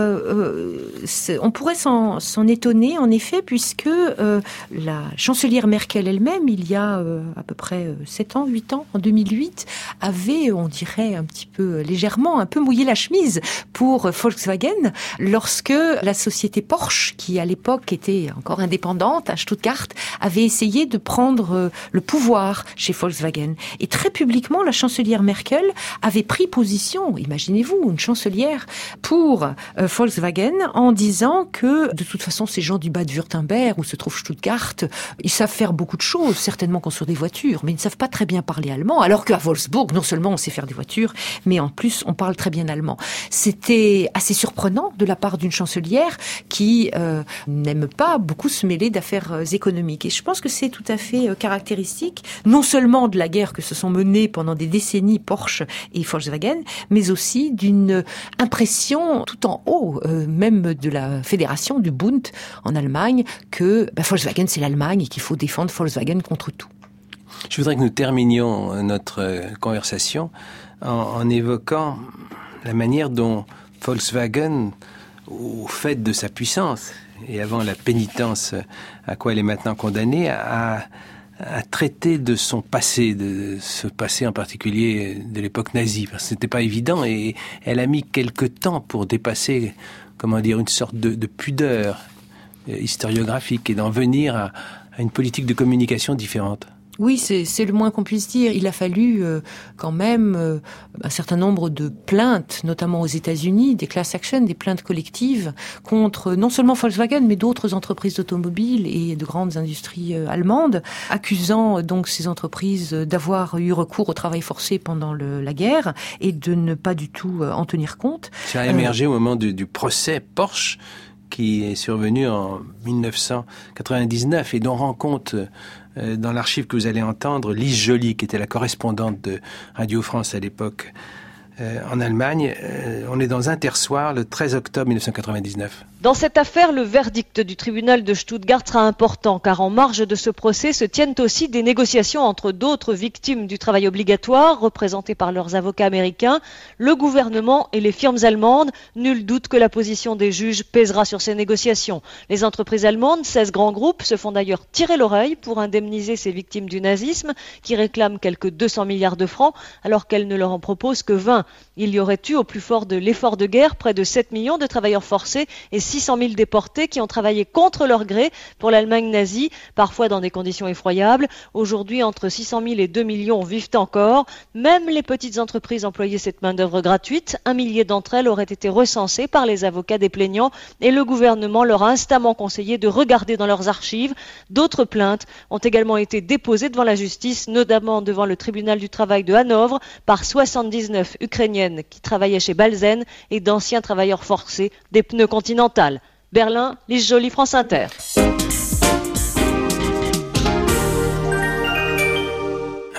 euh, euh, on pourrait s'en, s'en étonner, en effet, puisque euh, la chancelière Merkel elle-même, il y a euh, à peu près sept ans, huit ans, en deux mille huit, avait, on dirait un petit peu légèrement, un peu mouillé la chemise pour Volkswagen, lorsque la société Porsche, qui à l'époque était encore indépendante, à Stuttgart, avait essayé de prendre le pouvoir chez Volkswagen. Et très publiquement, la chancelière Merkel avait pris position, imaginez-vous, une chancelière pour euh, Volkswagen en disant que de toute façon ces gens du Bade-Württemberg où se trouve Stuttgart, ils savent faire beaucoup de choses, certainement construire des voitures, mais ils ne savent pas très bien parler allemand, alors qu'à Wolfsburg, non seulement on sait faire des voitures, mais en plus on parle très bien allemand. C'était assez surprenant de la part d'une chancelière qui euh, n'aime pas beaucoup se mêler d'affaires euh, économiques. Et je pense que c'est tout à fait euh, caractéristique, non seulement de la guerre que se sont menées pendant des décennies Porsche et Volkswagen, mais aussi d'une impression tout en haut, euh, même de la fédération du Bund en Allemagne, que bah, Volkswagen c'est l'Allemagne et qu'il faut défendre Volkswagen contre tout. Je voudrais que nous terminions notre conversation en, en évoquant la manière dont Volkswagen, au fait de sa puissance et avant la pénitence à quoi elle est maintenant condamnée, a à traiter de son passé, de ce passé en particulier de l'époque nazie, parce que c'était pas évident et elle a mis quelque temps pour dépasser, comment dire, une sorte de, de pudeur historiographique et d'en venir à, à une politique de communication différente. Oui, c'est, c'est le moins qu'on puisse dire. Il a fallu euh, quand même euh, un certain nombre de plaintes, notamment aux États-Unis, des class actions, des plaintes collectives contre non seulement Volkswagen, mais d'autres entreprises d'automobiles et de grandes industries euh, allemandes, accusant euh, donc ces entreprises d'avoir eu recours au travail forcé pendant le, la guerre et de ne pas du tout euh, en tenir compte. Ça a émergé euh, au moment du, du procès Porsche qui est survenu en dix-neuf cent quatre-vingt-dix-neuf et dont rend compte euh, dans l'archive que vous allez entendre Lise Joly, qui était la correspondante de Radio France à l'époque euh, en Allemagne. Euh, on est dans Intersoir le treize octobre dix-neuf cent quatre-vingt-dix-neuf. Dans cette affaire, le verdict du tribunal de Stuttgart sera important, car en marge de ce procès se tiennent aussi des négociations entre d'autres victimes du travail obligatoire, représentées par leurs avocats américains, le gouvernement et les firmes allemandes. Nul doute que la position des juges pèsera sur ces négociations. Les entreprises allemandes, seize grands groupes, se font d'ailleurs tirer l'oreille pour indemniser ces victimes du nazisme, qui réclament quelques deux cents milliards de francs, alors qu'elles ne leur en proposent que vingt. Il y aurait eu, au plus fort de l'effort de guerre, près de sept millions de travailleurs forcés et six cent mille déportés qui ont travaillé contre leur gré pour l'Allemagne nazie, parfois dans des conditions effroyables. Aujourd'hui, entre six cent mille et deux millions vivent encore. Même les petites entreprises employaient cette main-d'œuvre gratuite. Un millier d'entre elles auraient été recensées par les avocats des plaignants et le gouvernement leur a instamment conseillé de regarder dans leurs archives. D'autres plaintes ont également été déposées devant la justice, notamment devant le tribunal du travail de Hanovre par soixante-dix-neuf Ukrainiennes qui travaillaient chez Balzen et d'anciens travailleurs forcés des pneus Continental. Berlin, Lise Joly, France Inter.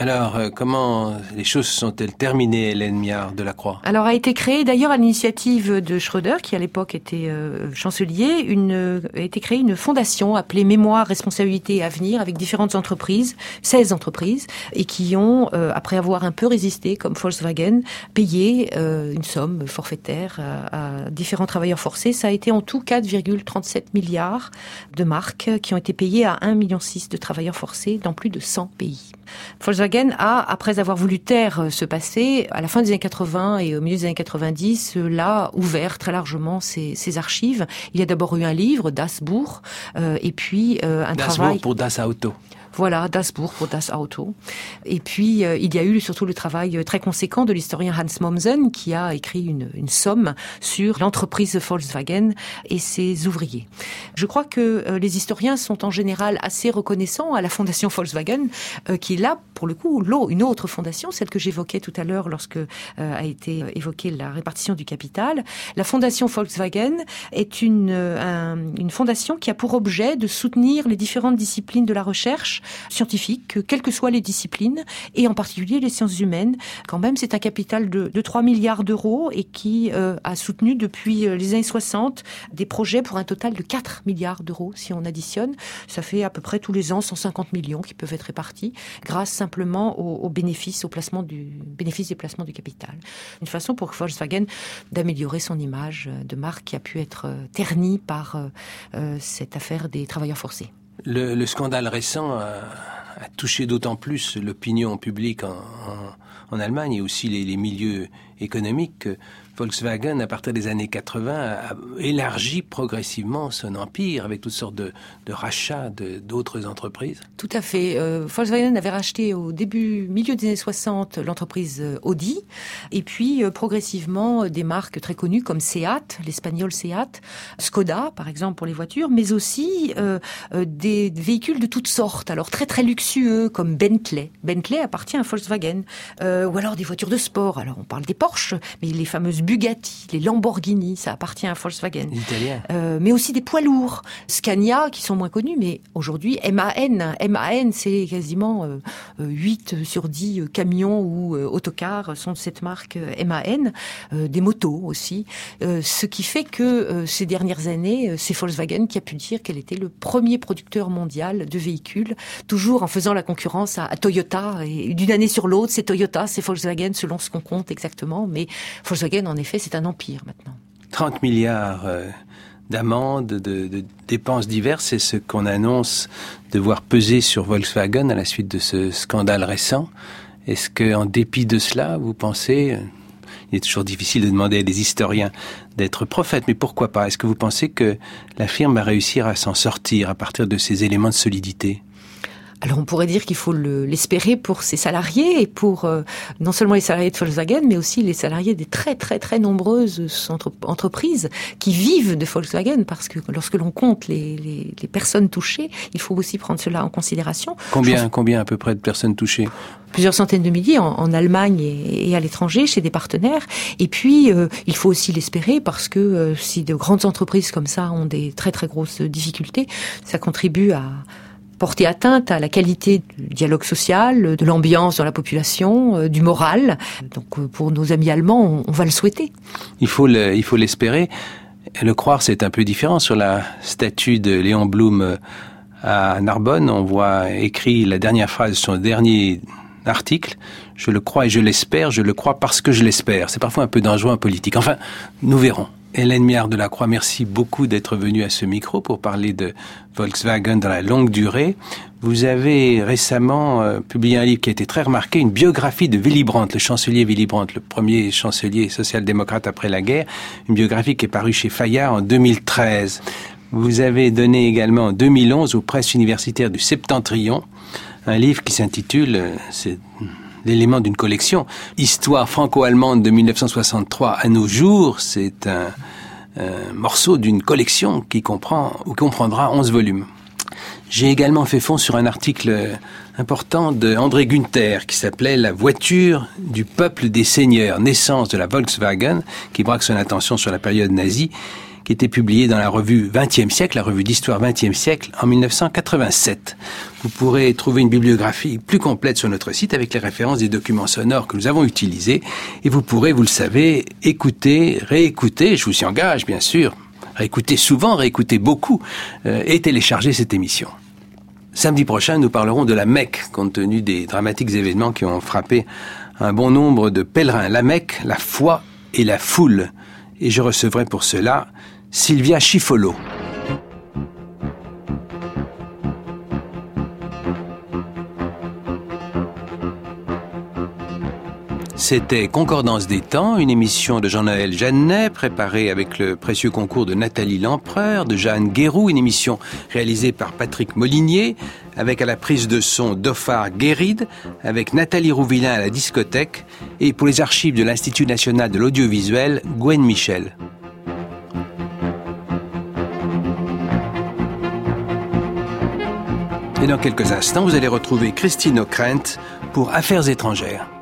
Alors, euh, comment les choses sont-elles terminées, Hélène Miard de la Croix? Alors, a été créée, d'ailleurs, à l'initiative de Schröder, qui à l'époque était euh, chancelier, une, euh, a été créée une fondation appelée Mémoire, Responsabilité et Avenir, avec différentes entreprises, seize entreprises, et qui ont, euh, après avoir un peu résisté, comme Volkswagen, payé euh, une somme forfaitaire à, à différents travailleurs forcés. Ça a été en tout quatre virgule trente-sept milliards de marques qui ont été payées à un virgule six million de travailleurs forcés dans plus de cent pays. Volkswagen a, après avoir voulu taire ce passé, à la fin des années quatre-vingts et au milieu des années quatre-vingt-dix, l'a ouvert très largement ses, ses archives. Il y a d'abord eu un livre, Das Buch, euh, et puis euh, un Das travail... Buch pour Das Auto. Voilà, Das Buch pour Das Auto. Et puis, euh, il y a eu surtout le travail très conséquent de l'historien Hans Mommsen, qui a écrit une, une somme sur l'entreprise Volkswagen et ses ouvriers. Je crois que euh, les historiens sont en général assez reconnaissants à la fondation Volkswagen, euh, qui là, pour le coup, l'eau, une autre fondation, celle que j'évoquais tout à l'heure lorsque euh, a été évoquée la répartition du capital. La fondation Volkswagen est une, euh, un, une fondation qui a pour objet de soutenir les différentes disciplines de la recherche scientifique, quelles que soient les disciplines, et en particulier les sciences humaines. Quand même, c'est un capital de, de trois milliards d'euros et qui euh, a soutenu depuis les années soixante des projets pour un total de quatre milliards d'euros. Si on additionne, ça fait à peu près tous les ans cent cinquante millions qui peuvent être répartis grâce simplement aux, aux bénéfices, au placement du bénéfice des placements du capital. Une façon pour Volkswagen d'améliorer son image de marque qui a pu être ternie par euh, cette affaire des travailleurs forcés. Le, le scandale récent a, a touché d'autant plus l'opinion publique en, en, en Allemagne et aussi les, les milieux économiques que Volkswagen, à partir des années quatre-vingts, a élargi progressivement son empire avec toutes sortes de, de rachats de, d'autres entreprises. Tout à fait. Euh, Volkswagen avait racheté au début, milieu des années soixante, l'entreprise Audi, et puis euh, progressivement des marques très connues comme Seat, l'espagnol Seat, Skoda, par exemple pour les voitures, mais aussi euh, euh, des véhicules de toutes sortes, alors très très luxueux comme Bentley. Bentley appartient à Volkswagen, euh, ou alors des voitures de sport. Alors on parle des Porsche, mais les fameuses Bugatti, les Lamborghini, ça appartient à Volkswagen. Italien. Euh, mais aussi des poids lourds. Scania, qui sont moins connus, mais aujourd'hui, M A N. M A N, c'est quasiment euh, huit sur dix camions ou euh, autocars sont de cette marque euh, M A N. Euh, des motos aussi. Euh, ce qui fait que euh, ces dernières années, euh, c'est Volkswagen qui a pu dire qu'elle était le premier producteur mondial de véhicules, toujours en faisant la concurrence à, à Toyota. Et d'une année sur l'autre, c'est Toyota, c'est Volkswagen, selon ce qu'on compte exactement. Mais Volkswagen, en effet, c'est un empire maintenant. trente milliards euh, d'amendes, de, de dépenses diverses, c'est ce qu'on annonce devoir peser sur Volkswagen à la suite de ce scandale récent. Est-ce qu'en dépit de cela, vous pensez... Il est toujours difficile de demander à des historiens d'être prophètes, mais pourquoi pas? Est-ce que vous pensez que la firme va réussir à s'en sortir à partir de ces éléments de solidité? Alors on pourrait dire qu'il faut le, l'espérer pour ses salariés et pour euh, non seulement les salariés de Volkswagen, mais aussi les salariés des très très très nombreuses entre, entreprises qui vivent de Volkswagen, parce que lorsque l'on compte les, les, les personnes touchées, il faut aussi prendre cela en considération. Combien, combien à peu près de personnes touchées? Plusieurs centaines de milliers en, en Allemagne et, et à l'étranger, chez des partenaires. Et puis, euh, il faut aussi l'espérer parce que euh, si de grandes entreprises comme ça ont des très très grosses difficultés, ça contribue à porter atteinte à la qualité du dialogue social, de l'ambiance dans la population, euh, du moral. Donc, euh, pour nos amis allemands, on, on va le souhaiter. Il faut le, il faut l'espérer. Le croire, c'est un peu différent. Sur la statue de Léon Blum à Narbonne, on voit écrit la dernière phrase de son dernier article. Je le crois et je l'espère. Je le crois parce que je l'espère. C'est parfois un peu dangereux en politique. Enfin, nous verrons. Hélène Miard de la Croix, merci beaucoup d'être venue à ce micro pour parler de Volkswagen dans la longue durée. Vous avez récemment euh, publié un livre qui a été très remarqué, une biographie de Willy Brandt, le chancelier Willy Brandt, le premier chancelier social-démocrate après la guerre, une biographie qui est parue chez Fayard en deux mille treize. Vous avez donné également en deux mille onze aux presses universitaires du Septentrion un livre qui s'intitule euh, c'est l'élément d'une collection. Histoire franco-allemande de mille neuf cent soixante-trois à nos jours, c'est un, un morceau d'une collection qui comprend ou comprendra onze volumes. J'ai également fait fond sur un article important de André Günther qui s'appelait « La voiture du peuple des seigneurs, naissance de la Volkswagen », qui braque son attention sur la période nazie, qui était publié dans la revue vingtième siècle, la revue d'histoire vingtième siècle, en mille neuf cent quatre-vingt-sept. Vous pourrez trouver une bibliographie plus complète sur notre site avec les références des documents sonores que nous avons utilisés. Et vous pourrez, vous le savez, écouter, réécouter, je vous y engage bien sûr, réécouter souvent, réécouter beaucoup, euh, et télécharger cette émission. Samedi prochain, nous parlerons de la Mecque, compte tenu des dramatiques événements qui ont frappé un bon nombre de pèlerins. La Mecque, la foi et la foule. Et je recevrai pour cela Sylvia Schifolo. C'était Concordance des temps, une émission de Jean-Noël Jeannet, préparée avec le précieux concours de Nathalie Lempereur, de Jeanne Guéroux, une émission réalisée par Patrick Molinier, avec à la prise de son Dhofar Guéride, avec Nathalie Rouvillain à la discothèque, et pour les archives de l'Institut national de l'audiovisuel, Gwen Michel. Et dans quelques instants, vous allez retrouver Christine Ockrent pour Affaires étrangères.